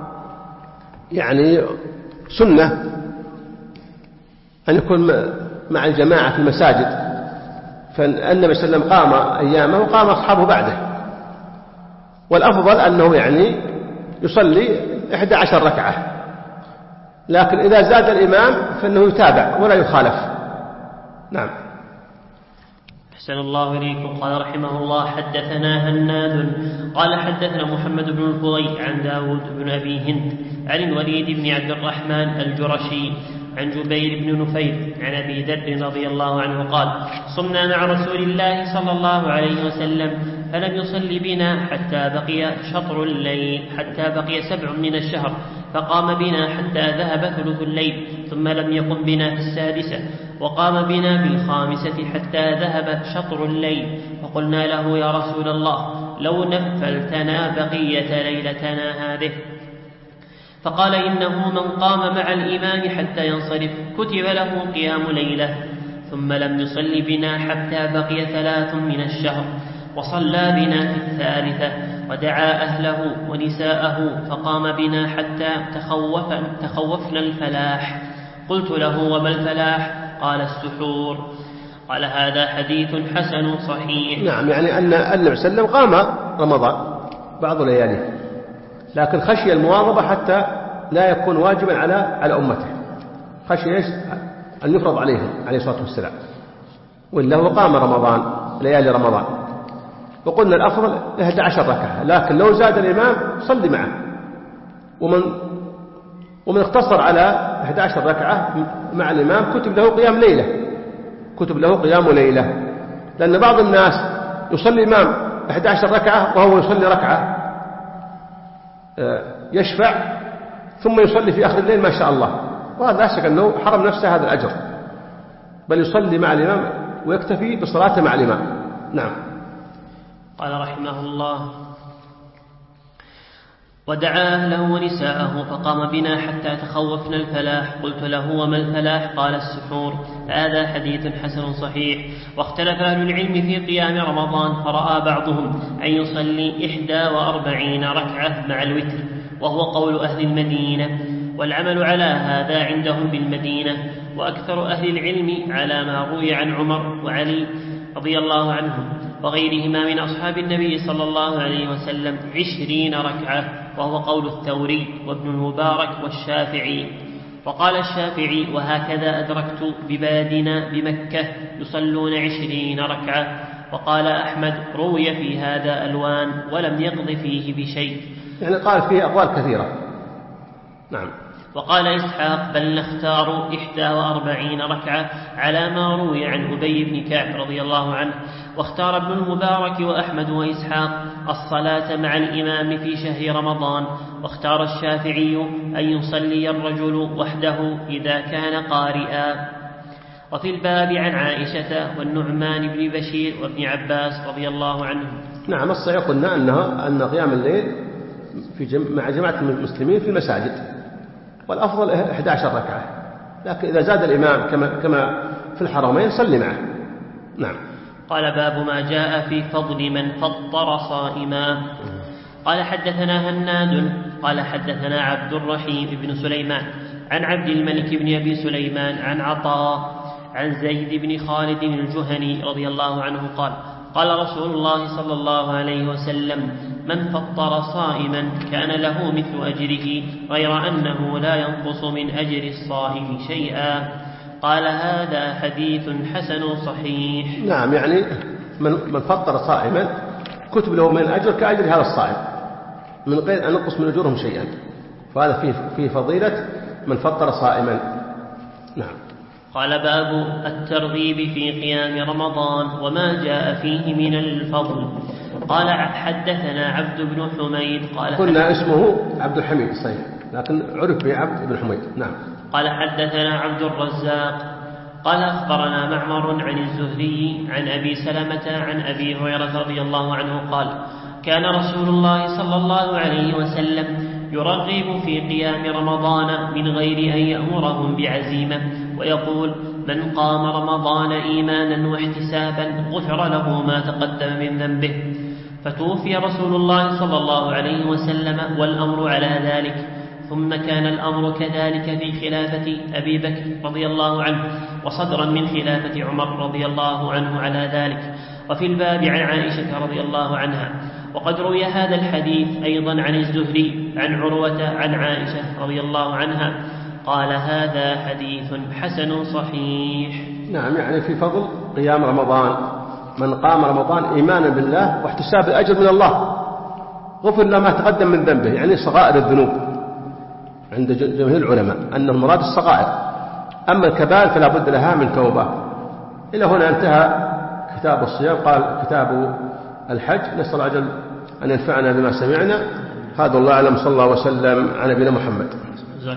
يعني سنة أن يكون مع الجماعة في المساجد، فالنبي صلى الله عليه وسلم قام أيامه وقام أصحابه بعده، والأفضل أنه يعني يصلي إحدى عشر ركعة، لكن إذا زاد الإمام فإنه يتابع ولا يخالف. نعم. أحسن الله إليكم. قال رحمه الله حدثنا هناد قال حدثنا محمد بن الفضيل عن داود بن أبي هند عن الوليد بن عبد الرحمن الجرشي عن جبير بن نفير عن أبي ذر رضي الله عنه قال صمنا مع رسول الله صلى الله عليه وسلم فلم يصل بنا حتى بقي شطر الليل حتى بقي سبع من الشهر، فقام بنا حتى ذهب ثلث الليل، ثم لم يقم بنا في السادسة، وقام بنا بالخامسة حتى ذهب شطر الليل، فقلنا له يا رسول الله لو نفلتنا بقية ليلتنا هذه، فقال إنه من قام مع الإمام حتى ينصرف كتب له قيام ليلة. ثم لم يصل بنا حتى بقي ثلاث من الشهر، وصلى بنا في الثالثة، ودعا أهله ونساءه، فقام بنا حتى تخوف تخوفنا الفلاح. قلت له وما الفلاح؟ قال السحور. قال هذا حديث حسن صحيح. نعم، يعني أن النبي صلى الله عليه وسلم قام رمضان بعض لياليه، لكن خشي المواظبة حتى لا يكون واجبا على على أمته، خشي إيش؟ أن يفرض عليهم عليه الصلاة والسلام، وإلا هو قام رمضان ليالي رمضان، وقلنا الأفضل إحدى عشر ركعة، لكن لو زاد الإمام صلي معه، ومن ومن اقتصر على إحدى عشر ركعة مع الإمام كتب له قيام ليلة كتب له قيام ليلة لأن بعض الناس يصلي الإمام إحدى عشر ركعة وهو يصلي ركعة يشفع ثم يصلي في آخر الليل ما شاء الله، وهذا لا شك أنه حرم نفسه هذا الأجر، بل يصلي مع الإمام ويكتفي بصلاته مع الإمام. نعم. قال رحمه الله ودعا أهله ونساءه فقام بنا حتى تخوفنا الفلاح. قلت له وما الفلاح؟ قال السحور. هذا حديث حسن صحيح. واختلف أهل العلم في قيام رمضان، فرأى بعضهم أن يصلي إحدى وأربعين ركعة مع الوتر، وهو قول أهل المدينة، والعمل على هذا عندهم بالمدينة، وأكثر أهل العلم على ما روي عن عمر وعلي رضي الله عنهم وغيرهما من أصحاب النبي صلى الله عليه وسلم عشرين ركعة، وهو قول الثوري وابن المبارك والشافعي. وقال الشافعي وهكذا أدركت ببلدنا بمكة يصلون عشرين ركعة. وقال أحمد روي في هذا ألوان ولم يقض فيه بشيء. يعني قال فيه أقوال كثيرة. نعم. وقال إسحاق بل نختار إحدى وأربعين ركعة على ما روي عن أبي بن كعب رضي الله عنه. واختار ابن المبارك وأحمد وإسحاق الصلاة مع الإمام في شهر رمضان. واختار الشافعي أن يصلي الرجل وحده إذا كان قارئا. وفي الباب عن عائشة والنعمان بن بشير وابن عباس رضي الله عنهم. نعم الصحيح قلنا أنها أن قيام الليل في جم... مع جماعة المسلمين في المساجد، والأفضل إحدى عشرة ركعة، لكن إذا زاد الإمام كما, كما في الحرمين صلي معه. نعم. قال باب ما جاء في فضل من فطر صائما. قال حدثنا هناد قال حدثنا عبد الرحيم بن سليمان عن عبد الملك بن أبي سليمان عن عطاء عن زيد بن خالد الجهني رضي الله عنه قال قال رسول الله صلى الله عليه وسلم من فطر صائما كان له مثل أجره غير أنه لا ينقص من أجر الصائم شيئا. قال هذا حديث حسن صحيح. نعم، يعني من, من فطر صائما كتب له من الأجر كأجر هذا الصائم من غير أن ينقص من أجورهم شيئا، فهذا فيه, فيه فضيلة من فطر صائما. نعم. قال باب الترغيب في قيام رمضان وما جاء فيه من الفضل. قال حدثنا عبد بن حميد قال قلنا اسمه عبد الحميد صحيح، لكن عرف به عبد بن حميد. نعم. قال حدثنا عبد الرزاق قال أخبرنا معمر عن الزهري عن أبي سلمة عن أبي هريرة رضي الله عنه قال كان رسول الله صلى الله عليه وسلم يرغب في قيام رمضان من غير أن يأمرهم بعزيمة، ويقول من قام رمضان إيمانا واحتسابا غفر له ما تقدم من ذنبه. فتوفي رسول الله صلى الله عليه وسلم والأمر على ذلك، ثم كان الأمر كذلك في خلافة أبي بكر رضي الله عنه، وصدرا من خلافة عمر رضي الله عنه على ذلك. وفي الباب عن عائشة رضي الله عنها. وقد روي هذا الحديث أيضا عن الزهري عن عروة عن عائشة رضي الله عنها قال هذا حديث حسن صحيح. نعم، يعني في فضل قيام رمضان، من قام رمضان إيمانا بالله واحتساب الأجر من الله غفر له ما تقدم من ذنبه، يعني صغائر الذنوب عند جميع العلماء أن المراد الصغائر، أما الكبائر فلا بد لها من توبة. إلى هنا انتهى كتاب الصيام. قال كتاب الحج. نسأل الله عز وجل أن ينفعنا بما سمعنا. هذا الله أعلم، صلى الله وسلم على نبينا محمد.